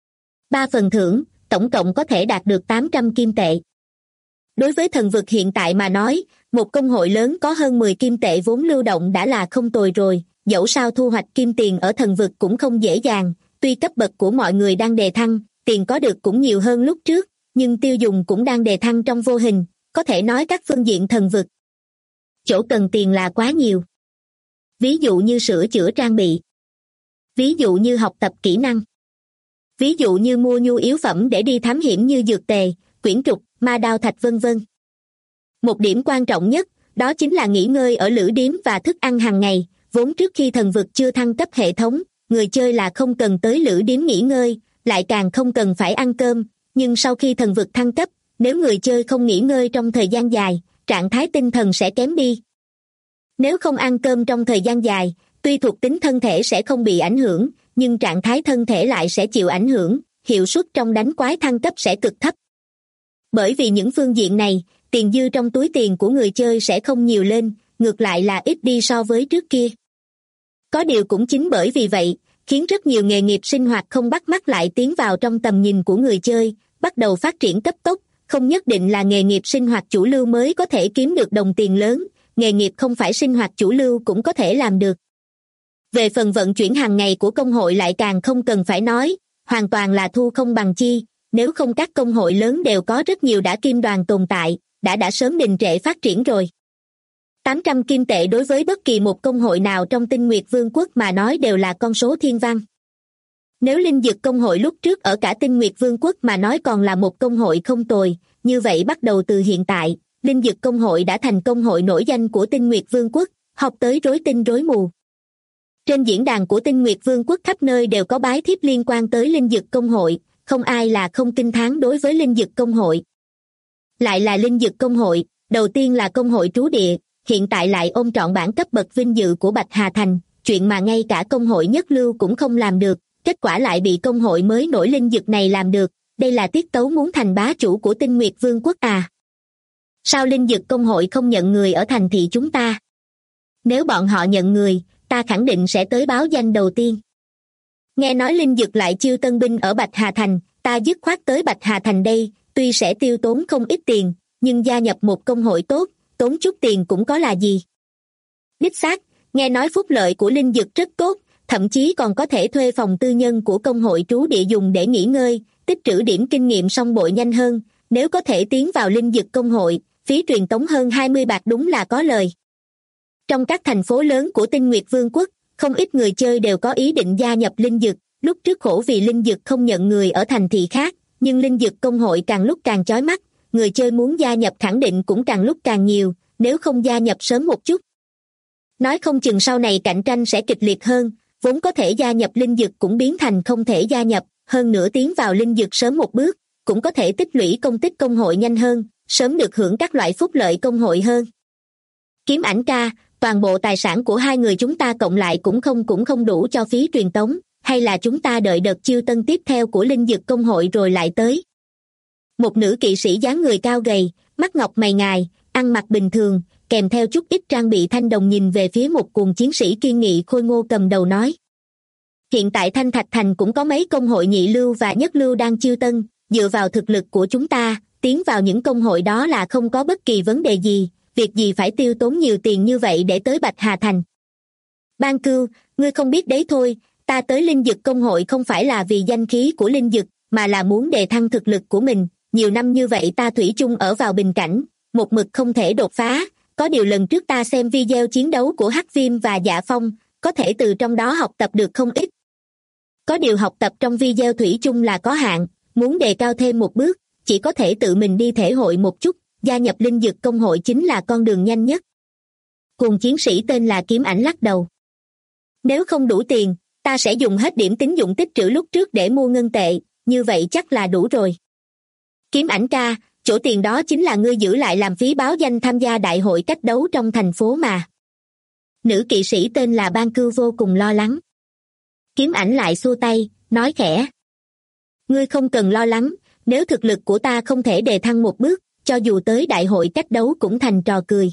3 phần thưởng, tổng cộng có thể đạt được 800 kim tệ. Đối với thần vực hiện tại mà nói, một công hội lớn có hơn 10 kim tệ vốn lưu động đã là không tồi rồi, dẫu sao thu hoạch kim tiền ở thần vực cũng không dễ dàng, tuy cấp bậc của mọi người đang đề thăng, tiền có được cũng nhiều hơn lúc trước, nhưng tiêu dùng cũng đang đề thăng trong vô hình, có thể nói các phương diện thần vực. chỗ cần tiền là quá nhiều. Ví dụ như sửa chữa trang bị. Ví dụ như học tập kỹ năng. Ví dụ như mua nhu yếu phẩm để đi thám hiểm như dược tề, quyển trục, ma đao thạch vân vân. Một điểm quan trọng nhất, đó chính là nghỉ ngơi ở lữ điếm và thức ăn hàng ngày. Vốn trước khi thần vực chưa thăng cấp hệ thống, người chơi là không cần tới lữ điếm nghỉ ngơi, lại càng không cần phải ăn cơm. Nhưng sau khi thần vực thăng cấp, nếu người chơi không nghỉ ngơi trong thời gian dài, trạng thái tinh thần sẽ kém đi. Nếu không ăn cơm trong thời gian dài, tuy thuộc tính thân thể sẽ không bị ảnh hưởng, nhưng trạng thái thân thể lại sẽ chịu ảnh hưởng, hiệu suất trong đánh quái thăng cấp sẽ cực thấp. Bởi vì những phương diện này, tiền dư trong túi tiền của người chơi sẽ không nhiều lên, ngược lại là ít đi so với trước kia. Có điều cũng chính bởi vì vậy, khiến rất nhiều nghề nghiệp sinh hoạt không bắt mắt lại tiến vào trong tầm nhìn của người chơi, bắt đầu phát triển cấp tốc, không nhất định là nghề nghiệp sinh hoạt chủ lưu mới có thể kiếm được đồng tiền lớn, nghề nghiệp không phải sinh hoạt chủ lưu cũng có thể làm được. Về phần vận chuyển hàng ngày của công hội lại càng không cần phải nói, hoàn toàn là thu không bằng chi, nếu không các công hội lớn đều có rất nhiều đã kim đoàn tồn tại, đã sớm đình trệ phát triển rồi. 800 kim tệ đối với bất kỳ một công hội nào trong Tinh Nguyệt Vương quốc mà nói đều là con số thiên văn. Nếu Linh Dực công hội lúc trước ở cả Tinh Nguyệt Vương quốc mà nói còn là một công hội không tồi, như vậy bắt đầu từ hiện tại, Linh Dực công hội đã thành công hội nổi danh của Tinh Nguyệt Vương quốc, học tới rối tinh rối mù. Trên diễn đàn của Tinh Nguyệt Vương quốc khắp nơi đều có bái thiếp liên quan tới Linh Dực công hội, không ai là không kinh thán đối với Linh Dực công hội. Lại là Linh Dực công hội, đầu tiên là công hội trú địa, hiện tại lại ôm trọn bản cấp bậc vinh dự của Bạch Hà Thành, chuyện mà ngay cả công hội nhất lưu cũng không làm được, kết quả lại bị công hội mới nổi Linh Dực này làm được, đây là tiết tấu muốn thành bá chủ của Tinh Nguyệt Vương quốc à? Sao Linh Dực công hội không nhận người ở thành thị chúng ta? Nếu bọn họ nhận người, ta khẳng định sẽ tới báo danh đầu tiên. Nghe nói Linh Dực lại chiêu tân binh ở Bạch Hà Thành, ta dứt khoát tới Bạch Hà Thành đây, tuy sẽ tiêu tốn không ít tiền, nhưng gia nhập một công hội tốt, tốn chút tiền cũng có là gì. Đích xác, nghe nói phúc lợi của Linh Dực rất tốt, thậm chí còn có thể thuê phòng tư nhân của công hội trú địa dùng để nghỉ ngơi, tích trữ điểm kinh nghiệm song bội nhanh hơn, nếu có thể tiến vào Linh Dực công hội, phí truyền tống hơn 20 bạc đúng là có lời. Trong các thành phố lớn của Tinh Nguyệt Vương quốc, không ít người chơi đều có ý định gia nhập Linh Dực, lúc trước khổ vì Linh Dực không nhận người ở thành thị khác, nhưng Linh Dực công hội càng lúc càng chói mắt, người chơi muốn gia nhập khẳng định cũng càng lúc càng nhiều, nếu không gia nhập sớm một chút. Nói không chừng sau này cạnh tranh sẽ kịch liệt hơn, vốn có thể gia nhập Linh Dực cũng biến thành không thể gia nhập, hơn nữa tiến vào Linh Dực sớm một bước, cũng có thể tích lũy công tích công hội nhanh hơn, sớm được hưởng các loại phúc lợi công hội hơn. Kiếm Ảnh ca, toàn bộ tài sản của hai người chúng ta cộng lại cũng không đủ cho phí truyền tống, hay là chúng ta đợi đợt chiêu tân tiếp theo của Linh Dực công hội rồi lại tới. Một nữ kỵ sĩ dáng người cao gầy, mắt ngọc mày ngài, ăn mặc bình thường, kèm theo chút ít trang bị thanh đồng nhìn về phía một cuồng chiến sĩ kiên nghị khôi ngô cầm đầu nói. Hiện tại Thanh Thạch Thành cũng có mấy công hội nhị lưu và nhất lưu đang chiêu tân, dựa vào thực lực của chúng ta, tiến vào những công hội đó là không có bất kỳ vấn đề gì, việc gì phải tiêu tốn nhiều tiền như vậy để tới Bạch Hà Thành. Ban Cưu, ngươi không biết đấy thôi, ta tới Linh Dực công hội không phải là vì danh khí của Linh Dực, mà là muốn đề thăng thực lực của mình, nhiều năm như vậy ta thủy chung ở vào bình cảnh, một mực không thể đột phá, có điều lần trước ta xem video chiến đấu của Hắc Viêm và Dạ Phong, có thể từ trong đó học tập được không ít. Có điều học tập trong video thủy chung là có hạn, muốn đề cao thêm một bước, chỉ có thể tự mình đi thể hội một chút, gia nhập Linh Dực công hội chính là con đường nhanh nhất. Cùng chiến sĩ tên là Kiếm Ảnh lắc đầu. Nếu không đủ tiền, ta sẽ dùng hết điểm tín dụng tích trữ lúc trước để mua ngân tệ, như vậy chắc là đủ rồi. Kiếm Ảnh ca, chỗ tiền đó chính là ngươi giữ lại làm phí báo danh tham gia đại hội cách đấu trong thành phố mà. Nữ kỵ sĩ tên là Ban Cưu vô cùng lo lắng. Kiếm Ảnh lại xua tay, nói khẽ. Ngươi không cần lo lắng, nếu thực lực của ta không thể đề thăng một bước, cho dù tới đại hội cách đấu cũng thành trò cười.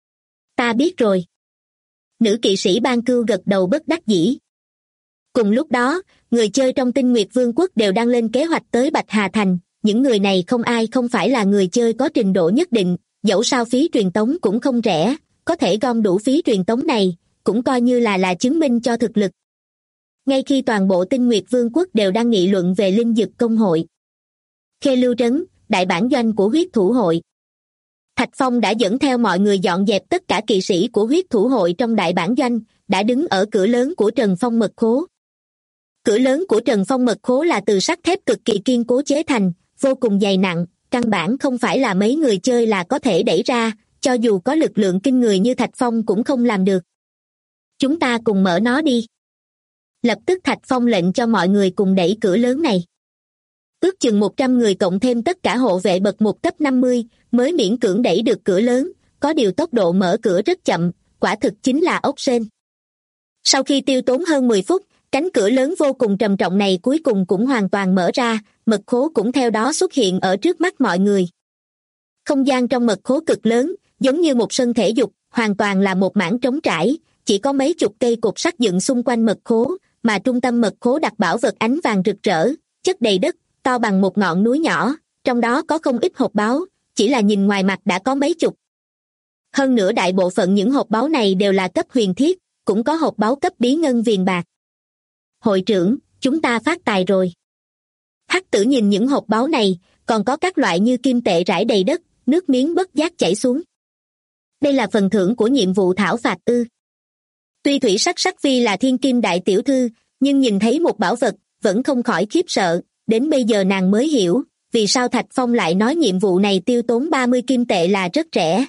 Ta biết rồi. Nữ kỵ sĩ Ban Cưu gật đầu bất đắc dĩ. Cùng lúc đó, người chơi trong Tinh Nguyệt Vương quốc đều đang lên kế hoạch tới Bạch Hà Thành, những người này không ai không phải là người chơi có trình độ nhất định, dẫu sao phí truyền tống cũng không rẻ, có thể gom đủ phí truyền tống này, cũng coi như là chứng minh cho thực lực. Ngay khi toàn bộ Tinh Nguyệt Vương quốc đều đang nghị luận về Linh Dực công hội. Khê Lưu Trấn, đại bản doanh của huyết thủ hội. Thạch Phong đã dẫn theo mọi người dọn dẹp tất cả kỵ sĩ của huyết thủ hội trong đại bản doanh, đã đứng ở cửa lớn của Trần Phong mật khố. Cửa lớn của Trần Phong mật khố là từ sắt thép cực kỳ kiên cố chế thành, vô cùng dày nặng, căn bản không phải là mấy người chơi là có thể đẩy ra, cho dù có lực lượng kinh người như Thạch Phong cũng không làm được. Chúng ta cùng mở nó đi. Lập tức Thạch Phong lệnh cho mọi người cùng đẩy cửa lớn này. Ước chừng 100 người cộng thêm tất cả hộ vệ bậc 1 cấp 50 mới miễn cưỡng đẩy được cửa lớn, có điều tốc độ mở cửa rất chậm, quả thực chính là ốc sên. Sau khi tiêu tốn hơn 10 phút, cánh cửa lớn vô cùng trầm trọng này cuối cùng cũng hoàn toàn mở ra, mật khố cũng theo đó xuất hiện ở trước mắt mọi người. Không gian trong mật khố cực lớn, giống như một sân thể dục, hoàn toàn là một mảng trống trải, chỉ có mấy chục cây cột sắt dựng xung quanh mật khố, mà trung tâm mật khố đặt bảo vật ánh vàng rực rỡ, chất đầy đất, to bằng một ngọn núi nhỏ, trong đó có không ít hộp báu, chỉ là nhìn ngoài mặt đã có mấy chục. Hơn nữa đại bộ phận những hộp báu này đều là cấp huyền thiết, cũng có hộp báu cấp bí ngân viền bạc. Hội trưởng, chúng ta phát tài rồi. Hắc Tử nhìn những hộp báu này, còn có các loại như kim tệ rải đầy đất, nước miếng bất giác chảy xuống. Đây là phần thưởng của nhiệm vụ thảo phạt ư? Tuy Thủy Sắc Sắc Phi là thiên kim đại tiểu thư, nhưng nhìn thấy một bảo vật, vẫn không khỏi khiếp sợ, đến bây giờ nàng mới hiểu, vì sao Thạch Phong lại nói nhiệm vụ này tiêu tốn 30 kim tệ là rất rẻ.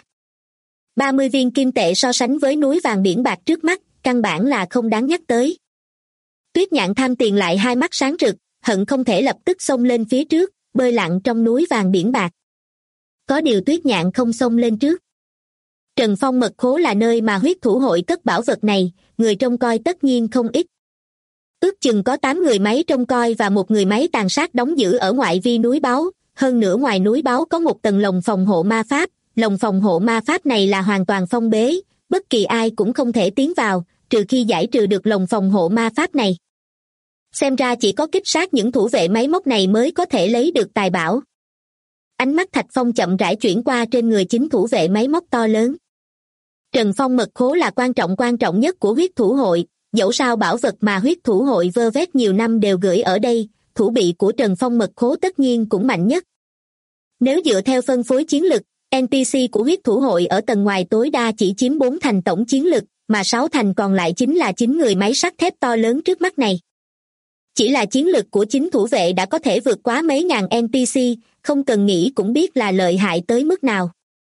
30 viên kim tệ so sánh với núi vàng biển bạc trước mắt, căn bản là không đáng nhắc tới. Tuyết Nhạn tham tiền lại hai mắt sáng rực, hận không thể lập tức xông lên phía trước, bơi lặn trong núi vàng biển bạc. Có điều Tuyết Nhạn không xông lên trước. Trần Phong mật khố là nơi mà huyết thủ hội cất bảo vật này, người trông coi tất nhiên không ít. Ước chừng có 8 người máy trông coi và một người máy tàn sát đóng giữ ở ngoại vi núi báu, hơn nữa ngoài núi báu có một tầng lồng phòng hộ ma pháp, lồng phòng hộ ma pháp này là hoàn toàn phong bế, bất kỳ ai cũng không thể tiến vào, trừ khi giải trừ được lồng phòng hộ ma pháp này. Xem ra chỉ có kích sát những thủ vệ máy móc này mới có thể lấy được tài bảo. Ánh mắt Thạch Phong chậm rãi chuyển qua trên người chính thủ vệ máy móc to lớn. Trần Phong mật khố là quan trọng nhất của huyết thủ hội, dẫu sao bảo vật mà huyết thủ hội vơ vét nhiều năm đều gửi ở đây, thủ bị của Trần Phong mật khố tất nhiên cũng mạnh nhất. Nếu dựa theo phân phối chiến lực, NPC của huyết thủ hội ở tầng ngoài tối đa chỉ chiếm 4 thành tổng chiến lực, mà 6 thành còn lại chính là 9 người máy sắt thép to lớn trước mắt này. Chỉ là chiến lực của chính thủ vệ đã có thể vượt quá mấy ngàn NPC, không cần nghĩ cũng biết là lợi hại tới mức nào.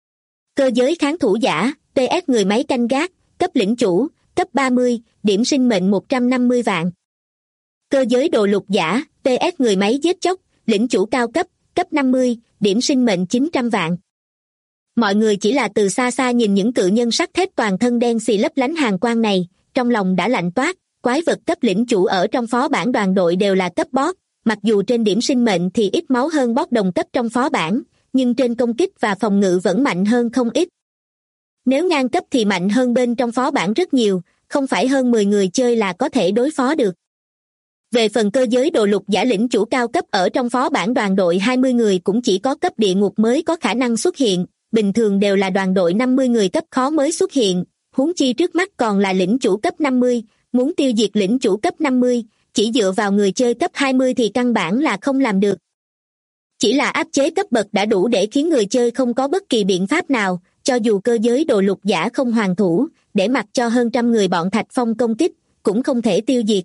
Cơ giới kháng thủ giả, TS người máy canh gác, cấp lĩnh chủ, cấp 30, điểm sinh mệnh 150 vạn. Cơ giới đồ lục giả, TS người máy giết chóc, lĩnh chủ cao cấp, cấp 50, điểm sinh mệnh 900 vạn. Mọi người chỉ là từ xa xa nhìn những cự nhân sắt thép toàn thân đen xì lấp lánh hàn quang này, trong lòng đã lạnh toát, quái vật cấp lĩnh chủ ở trong phó bản đoàn đội đều là cấp boss, mặc dù trên điểm sinh mệnh thì ít máu hơn boss đồng cấp trong phó bản, nhưng trên công kích và phòng ngự vẫn mạnh hơn không ít. Nếu ngang cấp thì mạnh hơn bên trong phó bản rất nhiều, không phải hơn 10 người chơi là có thể đối phó được. Về phần cơ giới đồ lục giả lĩnh chủ cao cấp ở trong phó bản đoàn đội 20 người cũng chỉ có cấp địa ngục mới có khả năng xuất hiện, bình thường đều là đoàn đội 50 người cấp khó mới xuất hiện, huống chi trước mắt còn là lĩnh chủ cấp 50, muốn tiêu diệt lĩnh chủ cấp 50, chỉ dựa vào người chơi cấp 20 thì căn bản là không làm được. Chỉ là áp chế cấp bậc đã đủ để khiến người chơi không có bất kỳ biện pháp nào, cho dù cơ giới đồ lục giả không hoàn thủ, để mặc cho hơn trăm người bọn Thạch Phong công kích, cũng không thể tiêu diệt.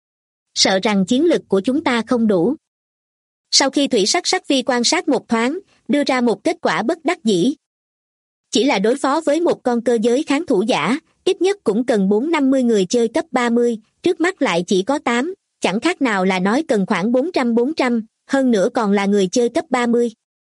Sợ rằng chiến lực của chúng ta không đủ. Sau khi Thủy Sắc Sắc Phi quan sát một thoáng, đưa ra một kết quả bất đắc dĩ. Chỉ là đối phó với một con cơ giới kháng thủ giả, ít nhất cũng cần 450 người chơi cấp 30, trước mắt lại chỉ có 8, chẳng khác nào là nói cần khoảng 400, hơn nữa còn là người chơi cấp 30.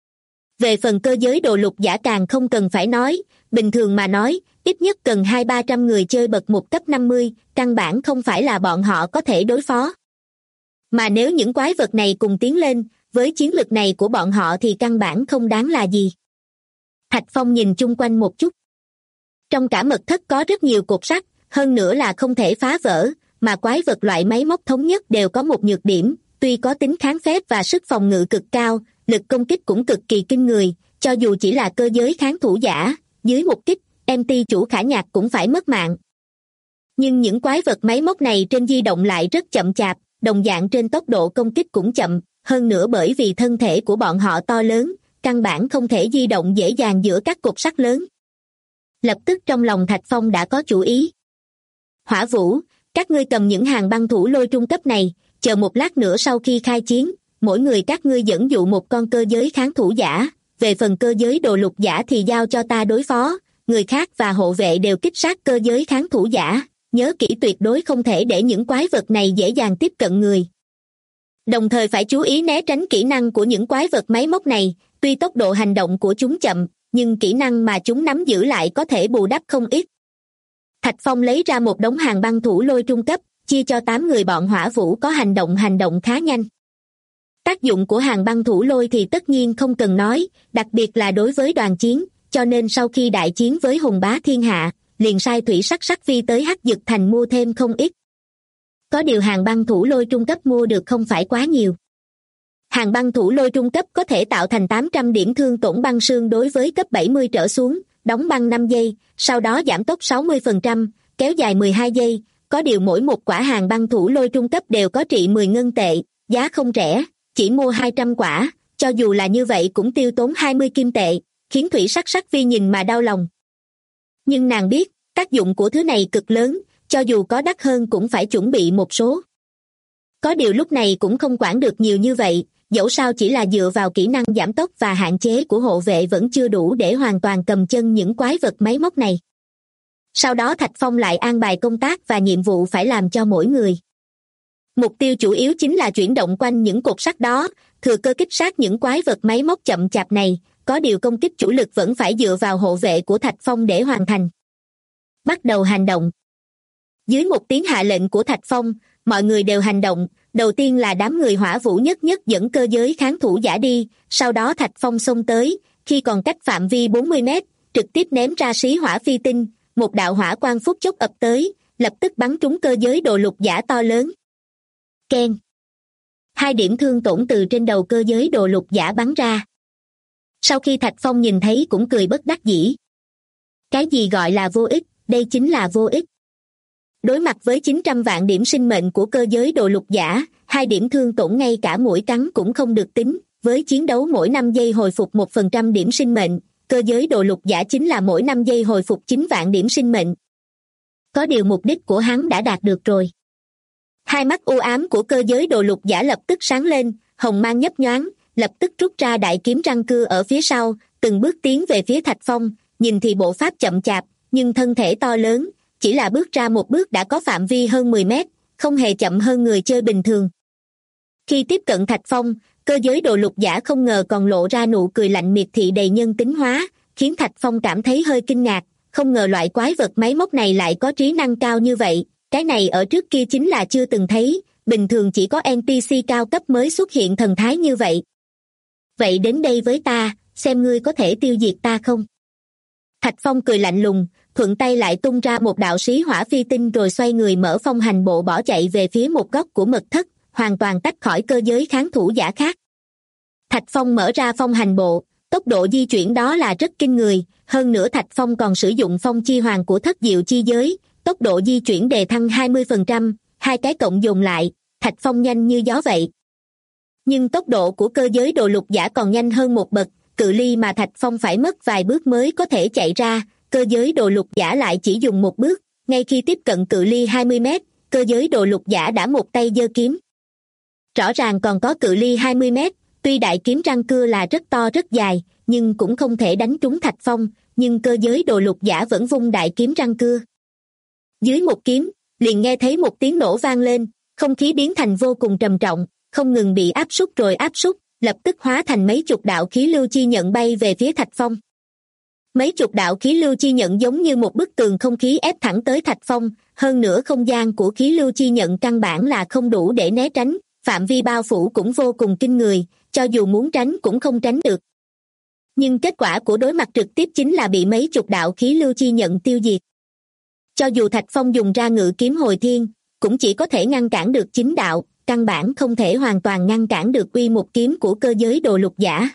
Về phần cơ giới đồ lục giả càng không cần phải nói, bình thường mà nói, ít nhất cần 200-300 người chơi bậc 1 cấp 50, căn bản không phải là bọn họ có thể đối phó. Mà nếu những quái vật này cùng tiến lên, với chiến lực này của bọn họ thì căn bản không đáng là gì. Thạch Phong nhìn chung quanh một chút. Trong cả mật thất có rất nhiều cột sắt, hơn nữa là không thể phá vỡ, mà quái vật loại máy móc thống nhất đều có một nhược điểm, tuy có tính kháng phép và sức phòng ngự cực cao, lực công kích cũng cực kỳ kinh người, cho dù chỉ là cơ giới kháng thủ giả, dưới một kích, MT chủ Khả Nhạc cũng phải mất mạng. Nhưng những quái vật máy móc này trên di động lại rất chậm chạp, đồng dạng trên tốc độ công kích cũng chậm, hơn nữa bởi vì thân thể của bọn họ to lớn, căn bản không thể di động dễ dàng giữa các cột sắt lớn. Lập tức trong lòng Thạch Phong đã có chủ ý. Hỏa Vũ, các ngươi cầm những hàng băng thủ lôi trung cấp này, chờ một lát nữa sau khi khai chiến, mỗi người các ngươi dẫn dụ một con cơ giới kháng thủ giả, về phần cơ giới đồ lục giả thì giao cho ta đối phó, người khác và hộ vệ đều kích sát cơ giới kháng thủ giả, nhớ kỹ tuyệt đối không thể để những quái vật này dễ dàng tiếp cận người. Đồng thời phải chú ý né tránh kỹ năng của những quái vật máy móc này, tuy tốc độ hành động của chúng chậm, nhưng kỹ năng mà chúng nắm giữ lại có thể bù đắp không ít. Thạch Phong lấy ra một đống hàng băng thủ lôi trung cấp, chia cho 8 người bọn Hỏa Vũ có hành động khá nhanh. Tác dụng của hàng băng thủ lôi thì tất nhiên không cần nói, đặc biệt là đối với đoàn chiến, cho nên sau khi đại chiến với hùng bá thiên hạ, liền sai Thủy Sắc Vi tới Hắc Dực Thành mua thêm không ít. Có điều hàng băng thủ lôi trung cấp mua được không phải quá nhiều. Hàng băng thủ lôi trung cấp có thể tạo thành 800 điểm thương tổn băng xương đối với cấp 70 trở xuống, đóng băng 5 giây, sau đó giảm tốc 60%, kéo dài 12 giây, có điều mỗi một quả hàng băng thủ lôi trung cấp đều có trị 10 ngân tệ, giá không rẻ, chỉ mua 200 quả, cho dù là như vậy cũng tiêu tốn 20 kim tệ, khiến Thủy Sắc Vi nhìn mà đau lòng. Nhưng nàng biết, tác dụng của thứ này cực lớn, cho dù có đắt hơn cũng phải chuẩn bị một số. Có điều lúc này cũng không quản được nhiều như vậy, dẫu sao chỉ là dựa vào kỹ năng giảm tốc và hạn chế của hộ vệ vẫn chưa đủ để hoàn toàn cầm chân những quái vật máy móc này. Sau đó Thạch Phong lại an bài công tác và nhiệm vụ phải làm cho mỗi người. Mục tiêu chủ yếu chính là chuyển động quanh những cột sắt đó, thừa cơ kích sát những quái vật máy móc chậm chạp này, có điều công kích chủ lực vẫn phải dựa vào hộ vệ của Thạch Phong để hoàn thành. Bắt đầu hành động. Dưới một tiếng hạ lệnh của Thạch Phong, mọi người đều hành động, đầu tiên là đám người Hỏa Vũ nhất dẫn cơ giới kháng thủ giả đi, sau đó Thạch Phong xông tới, khi còn cách phạm vi 40 mét, trực tiếp ném ra xí hỏa phi tinh, một đạo hỏa quang phút chốc ập tới, lập tức bắn trúng cơ giới đồ lục giả to lớn. Keng! 2 điểm thương tổn từ trên đầu cơ giới đồ lục giả bắn ra. Sau khi Thạch Phong nhìn thấy cũng cười bất đắc dĩ. Cái gì gọi là vô ích, đây chính là vô ích. Đối mặt với 900 vạn điểm sinh mệnh của cơ giới đồ lục giả, 2 điểm thương tổn ngay cả mũi cắn cũng không được tính, với chiến đấu mỗi 5 giây hồi phục 1% điểm sinh mệnh, cơ giới đồ lục giả chính là mỗi 5 giây hồi phục 9 vạn điểm sinh mệnh. Có điều mục đích của hắn đã đạt được rồi. Hai mắt u ám của cơ giới đồ lục giả lập tức sáng lên, hồng mang nhấp nhoáng, lập tức rút ra đại kiếm răng cưa ở phía sau, từng bước tiến về phía Thạch Phong, nhìn thì bộ pháp chậm chạp, nhưng thân thể to lớn, chỉ là bước ra một bước đã có phạm vi hơn 10 mét, không hề chậm hơn người chơi bình thường. Khi tiếp cận Thạch Phong, cơ giới đồ lục giả không ngờ còn lộ ra nụ cười lạnh miệt thị đầy nhân tính hóa, khiến Thạch Phong cảm thấy hơi kinh ngạc, không ngờ loại quái vật máy móc này lại có trí năng cao như vậy, cái này ở trước kia chính là chưa từng thấy, bình thường chỉ có NPC cao cấp mới xuất hiện thần thái như vậy. Vậy đến đây với ta, xem ngươi có thể tiêu diệt ta không? Thạch Phong cười lạnh lùng, thuận tay lại tung ra một đạo xí hỏa phi tinh rồi xoay người mở phong hành bộ bỏ chạy về phía một góc của mật thất, hoàn toàn tách khỏi cơ giới kháng thủ giả khác. Thạch Phong mở ra phong hành bộ, tốc độ di chuyển đó là rất kinh người, hơn nữa Thạch Phong còn sử dụng phong chi hoàng của thất diệu chi giới, tốc độ di chuyển đề thăng 20%, hai cái cộng dồn lại, Thạch Phong nhanh như gió vậy. Nhưng tốc độ của cơ giới đồ lục giả còn nhanh hơn một bậc, cự ly mà Thạch Phong phải mất vài bước mới có thể chạy ra, cơ giới đồ lục giả lại chỉ dùng một bước, ngay khi tiếp cận cự ly 20 mét, cơ giới đồ lục giả đã một tay giơ kiếm. Rõ ràng còn có cự ly 20 mét, tuy đại kiếm răng cưa là rất to rất dài, nhưng cũng không thể đánh trúng Thạch Phong, nhưng cơ giới đồ lục giả vẫn vung đại kiếm răng cưa. Dưới một kiếm, liền nghe thấy một tiếng nổ vang lên, không khí biến thành vô cùng trầm trọng, không ngừng bị áp suất rồi áp suất, lập tức hóa thành mấy chục đạo khí lưu chi nhận bay về phía Thạch Phong. Mấy chục đạo khí lưu chi nhận giống như một bức tường không khí ép thẳng tới Thạch Phong, hơn nữa không gian của khí lưu chi nhận căn bản là không đủ để né tránh, phạm vi bao phủ cũng vô cùng kinh người, cho dù muốn tránh cũng không tránh được. Nhưng kết quả của đối mặt trực tiếp chính là bị mấy chục đạo khí lưu chi nhận tiêu diệt. Cho dù Thạch Phong dùng ra ngự kiếm hồi thiên, cũng chỉ có thể ngăn cản được 9 đạo, căn bản không thể hoàn toàn ngăn cản được uy một kiếm của cơ giới đồ lục giả.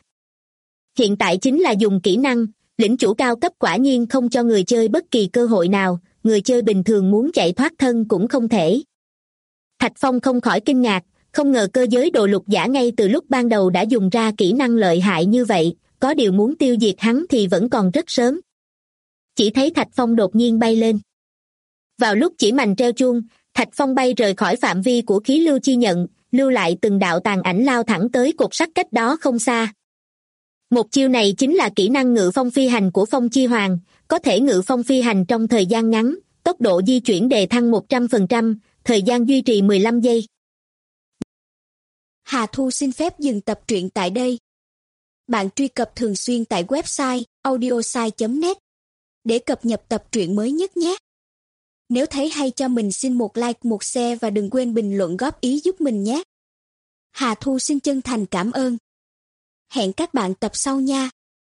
Hiện tại chính là dùng kỹ năng, lĩnh chủ cao cấp quả nhiên không cho người chơi bất kỳ cơ hội nào, người chơi bình thường muốn chạy thoát thân cũng không thể. Thạch Phong không khỏi kinh ngạc, không ngờ cơ giới đồ lục giả ngay từ lúc ban đầu đã dùng ra kỹ năng lợi hại như vậy, có điều muốn tiêu diệt hắn thì vẫn còn rất sớm. Chỉ thấy Thạch Phong đột nhiên bay lên. Vào lúc chỉ mành treo chuông, Thạch Phong bay rời khỏi phạm vi của khí lưu chi nhận, lưu lại từng đạo tàn ảnh lao thẳng tới cột sắt cách đó không xa. Một chiêu này chính là kỹ năng ngự phong phi hành của Phong Chi Hoàng, có thể ngự phong phi hành trong thời gian ngắn, tốc độ di chuyển đề thăng 100%, thời gian duy trì 15 giây. Hà Thu xin phép dừng tập truyện tại đây. Bạn truy cập thường xuyên tại website audiosai.net để cập nhật tập truyện mới nhất nhé. Nếu thấy hay cho mình xin một like, một share và đừng quên bình luận góp ý giúp mình nhé. Hà Thu xin chân thành cảm ơn. Hẹn các bạn tập sau nha.